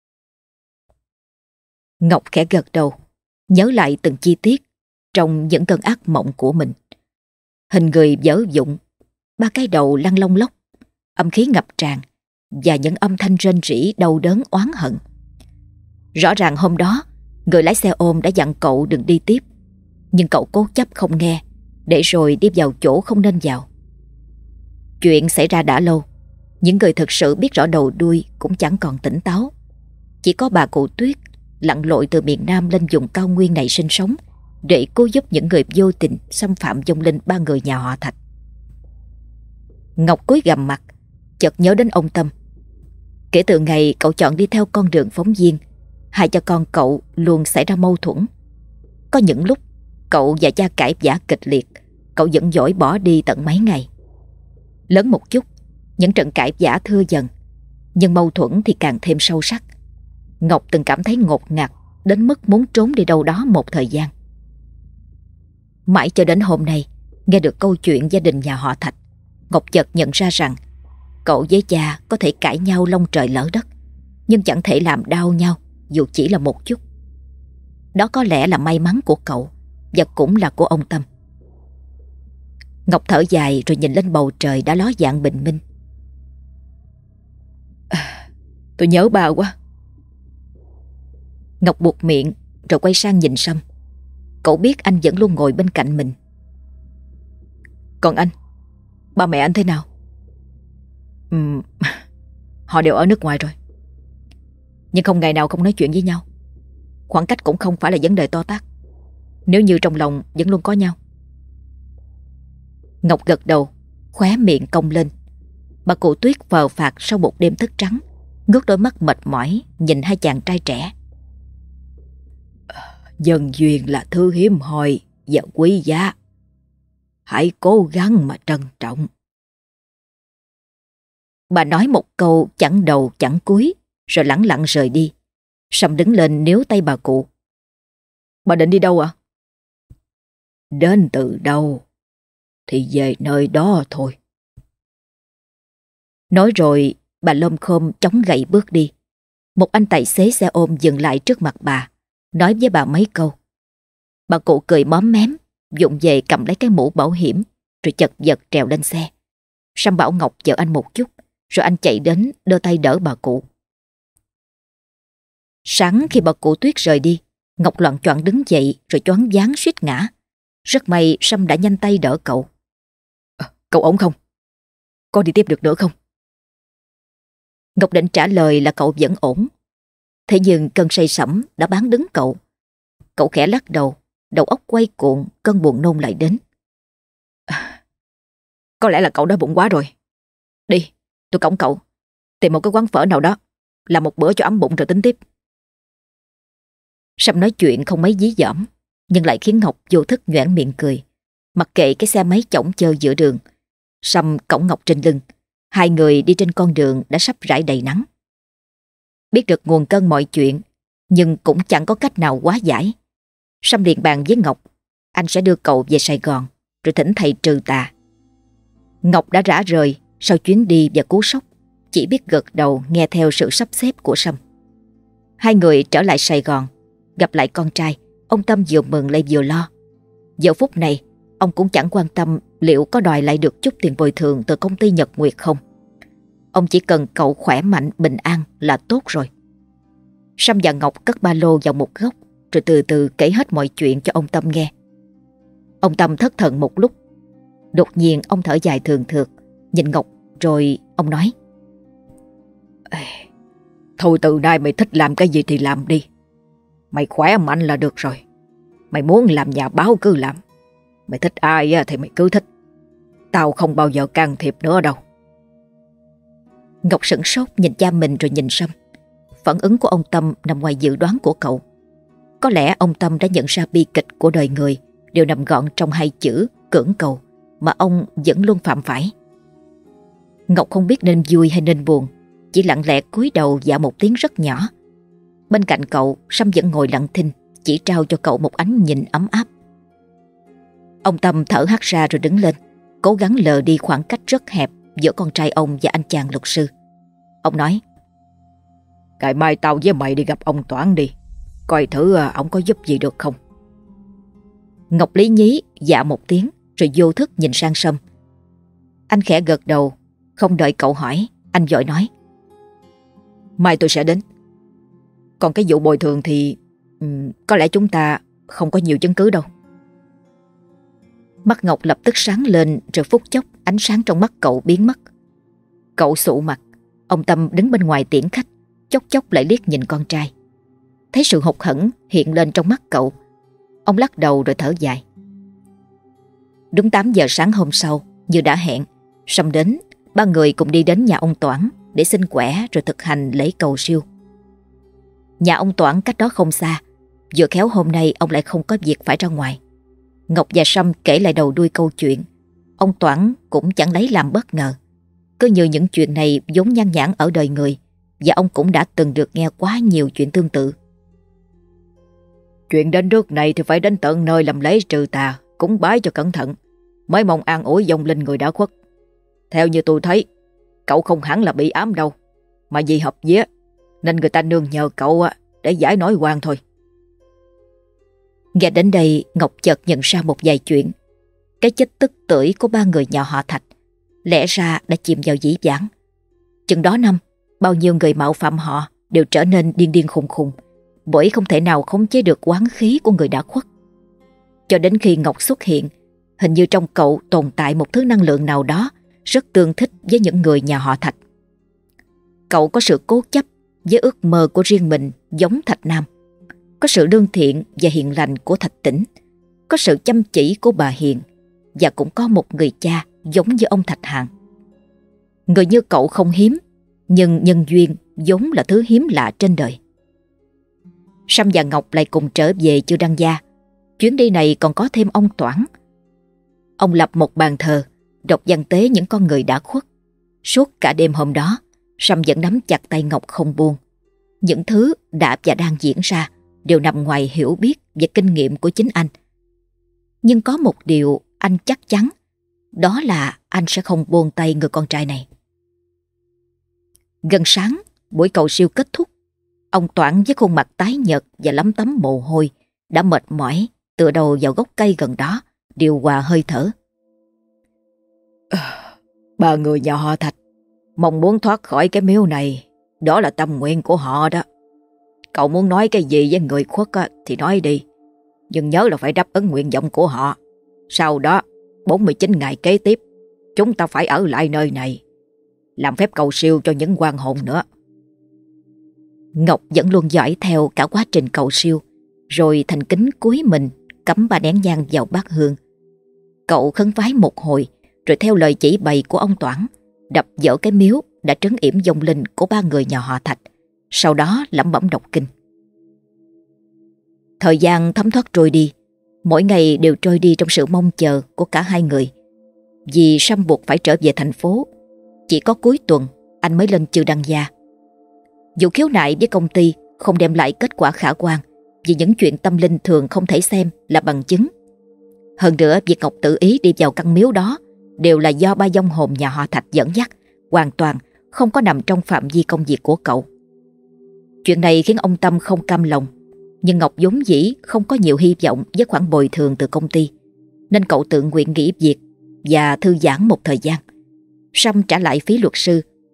Ngọc khẽ gật đầu, nhớ lại từng chi tiết trong những cơn ác mộng của mình. Hình người vỡ vụn, 3 cái đầu lăn lông lóc, âm khí ngập tràn và những âm thanh rên rỉ đau đớn oán hận. Rõ ràng hôm đó, người lái xe ôm đã dặn cậu đừng đi tiếp, nhưng cậu cố chấp không nghe, để rồi đi vào chỗ không nên vào. Chuyện xảy ra đã lâu, những người thực sự biết rõ đầu đuôi cũng chẳng còn tỉnh táo. Chỉ có bà cụ Tuyết lặn lội từ miền Nam lên vùng cao nguyên này sinh sống để cứu giúp những người vô tình xâm phạm vong linh 3 người nhà họ Thạch. Ngọc cúi gằm mặt, chợt nhớ đến ông Tâm. Kể từ ngày cậu chọn đi theo con đường phóng viên, hai cha con cậu luôn xảy ra mâu thuẫn. Có những lúc cậu và cha cãi vã kịch liệt, cậu vẫn dỗi bỏ đi tận mấy ngày. Lớn một chút, những trận cãi vã thưa dần, nhưng mâu thuẫn thì càng thêm sâu sắc. Ngọc từng cảm thấy ngột ngạt đến mức muốn trốn đi đâu đó một thời gian. Mãi cho đến hôm nay, nghe được câu chuyện gia đình nhà họ Thạch, Ngọc chợt nhận ra rằng cậu với cha có thể cãi nhau long trời lỡ đất, nhưng chẳng thể làm đau nhau dù chỉ là một chút. Đó có lẽ là may mắn của cậu và cũng là của ông Tâm. Ngọc thở dài rồi nhìn lên bầu trời đã ló dạng bình minh. Tôi nhớ ba quá. Ngọc buột miệng rồi quay sang nhìn Sâm. Cậu biết anh vẫn luôn ngồi bên cạnh mình. Còn anh, ba mẹ anh thế nào? Họ đều ở nước ngoài rồi, nhưng không ngày nào không nói chuyện với nhau. Khoảng cách cũng không phải là vấn đề to tát, nếu như trong lòng vẫn luôn có nhau. Ngọc gật đầu, khóe miệng cong lên. Bà cụ Tuyết vờ phạt sau một đêm thức trắng, ngước đôi mắt mệt mỏi nhìn hai chàng trai trẻ. Nhân duyên là thứ hiếm hoi và quý giá, hãy cố gắng mà trân trọng. Bà nói một câu chẳng đầu chẳng cuối rồi lẳng lặng rời đi. Sâm đứng lên níu tay bà cụ. Bà định đi đâu ạ? Đến từ đâu thì về nơi đó thôi. Nói rồi bà lom khom chống gậy bước đi. Một anh tài xế xe ôm dừng lại trước mặt bà, nói với bà mấy câu. Bà cụ cười móm mém, vụng về cầm lấy cái mũ bảo hiểm rồi chật vật trèo lên xe. Sâm bảo Ngọc chờ anh một chút, rồi anh chạy đến đưa tay đỡ bà cụ. Sáng khi bà cụ Tuyết rời đi, Ngọc loạng choạng đứng dậy rồi choáng váng suýt ngã. Rất may Sâm đã nhanh tay đỡ cậu. Cậu ổn không? Có đi tiếp được nữa không? Ngọc định trả lời là cậu vẫn ổn. Thế nhưng cơn say sẩm đã bán đứng cậu. Cậu khẽ lắc đầu, đầu óc quay cuộn, cơn buồn nôn lại đến. Có lẽ là cậu đói bụng quá rồi. Đi, tôi cõng cậu tìm một cái quán phở nào đó, làm một bữa cho ấm bụng rồi tính tiếp. Sâm nói chuyện không mấy dí dỏm, nhưng lại khiến Ngọc vô thức nhoẻn miệng cười. Mặc kệ cái xe máy chổng chơ giữa đường, Sâm cõng Ngọc trên lưng. Hai người đi trên con đường đã sắp rải đầy nắng. Biết được nguồn cơn mọi chuyện, nhưng cũng chẳng có cách nào hóa giải. Sâm liền bàn với Ngọc, anh sẽ đưa cậu về Sài Gòn, rồi thỉnh thầy trừ tà. Ngọc đã rã rời sau chuyến đi và cú sốc, chỉ biết gật đầu nghe theo sự sắp xếp của Sâm. Hai người trở lại Sài Gòn, gặp lại con trai, ông Tâm vừa mừng lại vừa lo. Giờ phút này, ông cũng chẳng quan tâm liệu có đòi lại được chút tiền bồi thường từ công ty Nhật Nguyệt không. Ông chỉ cần cậu khỏe mạnh, bình an là tốt rồi. Sâm và Ngọc cất ba lô vào một góc rồi từ từ kể hết mọi chuyện cho ông Tâm nghe. Ông Tâm thất thần một lúc. Đột nhiên ông thở dài thường thượt, nhìn Ngọc rồi ông nói: Thôi từ nay mày thích làm cái gì thì làm đi. Mày khỏe mạnh là được rồi. Mày muốn làm nhà báo cứ làm. Mày thích ai thì mày cứ thích. Tao không bao giờ can thiệp nữa đâu. Ngọc sửng sốt nhìn cha mình rồi nhìn Sâm. Phản ứng của ông Tâm nằm ngoài dự đoán của cậu. Có lẽ ông Tâm đã nhận ra bi kịch của đời người đều nằm gọn trong hai chữ cưỡng cầu mà ông vẫn luôn phạm phải. Ngọc không biết nên vui hay nên buồn, chỉ lặng lẽ cúi đầu dạ một tiếng rất nhỏ. Bên cạnh cậu, Sâm vẫn ngồi lặng thinh, chỉ trao cho cậu một ánh nhìn ấm áp. Ông Tâm thở hắt ra rồi đứng lên, cố gắng lờ đi khoảng cách rất hẹp giữa con trai ông và anh chàng luật sư. Ông nói: Ngày mai tao với mày đi gặp ông Toản đi, coi thử ông có giúp gì được không. Ngọc lý nhí dạ một tiếng rồi vô thức nhìn sang Sâm. Anh khẽ gật đầu, không đợi cậu hỏi, anh vội nói: Mai tôi sẽ đến. Còn cái vụ bồi thường thì có lẽ chúng ta không có nhiều chứng cứ đâu. Mắt Ngọc lập tức sáng lên rồi phút chốc ánh sáng trong mắt cậu biến mất. Cậu sụ mặt. Ông Tâm đứng bên ngoài tiễn khách, chốc chốc lại liếc nhìn con trai. Thấy sự hụt hẫng hiện lên trong mắt cậu, ông lắc đầu rồi thở dài. Đúng 8 giờ sáng hôm sau, như đã hẹn, Sâm đến, ba người cùng đi đến nhà ông Toản để xin quẻ rồi thực hành lễ cầu siêu. Nhà ông Toản cách đó không xa, vừa khéo hôm nay ông lại không có việc phải ra ngoài. Ngọc và Sâm kể lại đầu đuôi câu chuyện. Ông Toản cũng chẳng lấy làm bất ngờ, cứ như những chuyện này vốn nhan nhản ở đời người, và ông cũng đã từng được nghe quá nhiều chuyện tương tự. Chuyện đến nước này thì phải đến tận nơi làm lễ trừ tà, cúng bái cho cẩn thận, mới mong an ủi vong linh người đã khuất. Theo như tôi thấy, cậu không hẳn là bị ám đâu, mà vì hợp vía nên người ta nương nhờ cậu để giải nỗi oan thôi. Nghe đến đây, Ngọc chợt nhận ra một vài chuyện. Cái chết tức tưởi của ba người nhà họ Thạch lẽ ra đã chìm vào dĩ vãng. Chừng đó năm, bao nhiêu người mạo phạm họ đều trở nên điên điên khùng khùng, bởi không thể nào khống chế được oán khí của người đã khuất. Cho đến khi Ngọc xuất hiện, hình như trong cậu tồn tại một thứ năng lượng nào đó rất tương thích với những người nhà họ Thạch. Cậu có sự cố chấp với ước mơ của riêng mình giống Thạch Nam, có sự lương thiện và hiền lành của Thạch Tĩnh, có sự chăm chỉ của bà Hiền, và cũng có một người cha giống như ông Thạch Hàn. Người như cậu không hiếm, nhưng nhân duyên vốn là thứ hiếm lạ trên đời. Sâm và Ngọc lại cùng trở về Chư Đăng Gia. Chuyến đi này còn có thêm ông Toản. Ông lập một bàn thờ, đọc văn tế những con người đã khuất. Suốt cả đêm hôm đó, Sâm vẫn nắm chặt tay Ngọc không buông. Những thứ đã và đang diễn ra đều nằm ngoài hiểu biết và kinh nghiệm của chính anh. Nhưng có một điều anh chắc chắn, đó là anh sẽ không buông tay người con trai này. Gần sáng, buổi cầu siêu kết thúc. Ông Toản với khuôn mặt tái nhợt và lấm tấm mồ hôi đã mệt mỏi tựa đầu vào gốc cây gần đó, điều hòa hơi thở. Ba người nhà họ Thạch mong muốn thoát khỏi cái miếu này, đó là tâm nguyện của họ đó. Cậu muốn nói cái gì với người khuất thì nói đi, nhưng nhớ là phải đáp ứng nguyện vọng của họ. Sau đó 49 ngày kế tiếp, chúng ta phải ở lại nơi này, làm phép cầu siêu cho những oan hồn nữa. Ngọc vẫn luôn dõi theo cả quá trình cầu siêu, rồi thành kính cúi mình cắm 3 nén nhang vào bát hương. Cậu khấn vái một hồi, rồi theo lời chỉ bày của ông Toản, đập vỡ cái miếu đã trấn yểm vong linh của ba người nhà họ Thạch, sau đó lẩm bẩm đọc kinh. Thời gian thấm thoát trôi đi, mỗi ngày đều trôi đi trong sự mong chờ của cả hai người. Vì Sâm buộc phải trở về thành phố, chỉ có cuối tuần anh mới lên Chư Đăng Gia. Dù khiếu nại với công ty không đem lại kết quả khả quan, vì những chuyện tâm linh thường không thể xem là bằng chứng. Hơn nữa, việc Ngọc tự ý đi vào căn miếu đó đều là do ba vong hồn nhà họ Thạch dẫn dắt, hoàn toàn không có nằm trong phạm vi công việc của cậu. Chuyện này khiến ông Tâm không cam lòng, nhưng Ngọc vốn dĩ không có nhiều hy vọng với khoản bồi thường từ công ty, nên cậu tự nguyện nghỉ việc và thư giãn một thời gian. Sâm trả lại phí luật sư,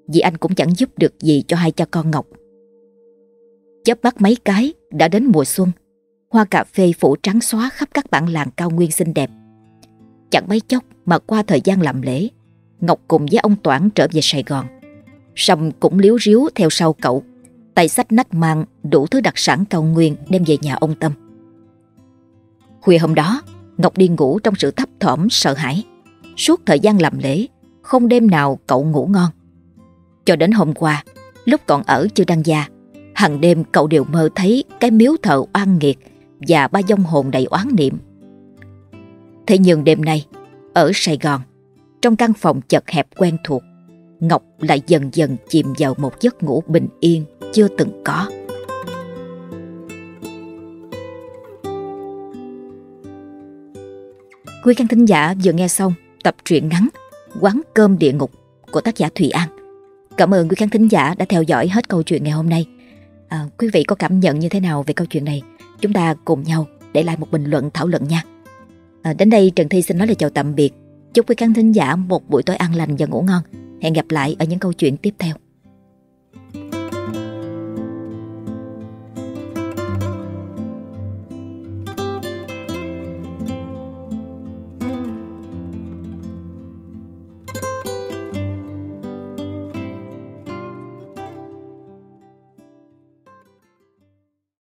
vì anh cũng chẳng giúp được gì cho hai cha con Ngọc. Chớp mắt mấy cái đã đến mùa xuân. Hoa cà phê phủ trắng xóa khắp các bản làng cao nguyên xinh đẹp. Chẳng mấy chốc mà qua thời gian làm lễ, Ngọc cùng với ông Toản trở về Sài Gòn. Sâm cũng líu ríu theo sau cậu, tay xách nách mang đủ thứ đặc sản cao nguyên đem về nhà ông Tâm. Khuya hôm đó, Ngọc đi ngủ trong sự thấp thỏm sợ hãi. Suốt thời gian làm lễ, không đêm nào cậu ngủ ngon. Cho đến hôm qua, lúc còn ở Chư Đăng Gia, hằng đêm cậu đều mơ thấy cái miếu thờ oan nghiệt và ba vong hồn đầy oán niệm. Thế nhưng đêm nay, ở Sài Gòn, trong căn phòng chật hẹp quen thuộc, Ngọc lại dần dần chìm vào một giấc ngủ bình yên chưa từng có. Quý khán thính giả vừa nghe xong tập truyện ngắn Quán cơm địa ngục của tác giả Thùy An. Cảm ơn quý khán thính giả đã theo dõi hết câu chuyện ngày hôm nay. Quý vị có cảm nhận như thế nào về câu chuyện này? Chúng ta cùng nhau để lại một bình luận thảo luận nha. Đến đây Trần Thi xin nói lời chào tạm biệt. Chúc quý khán thính giả một buổi tối an lành và ngủ ngon. Hẹn gặp lại ở những câu chuyện tiếp theo.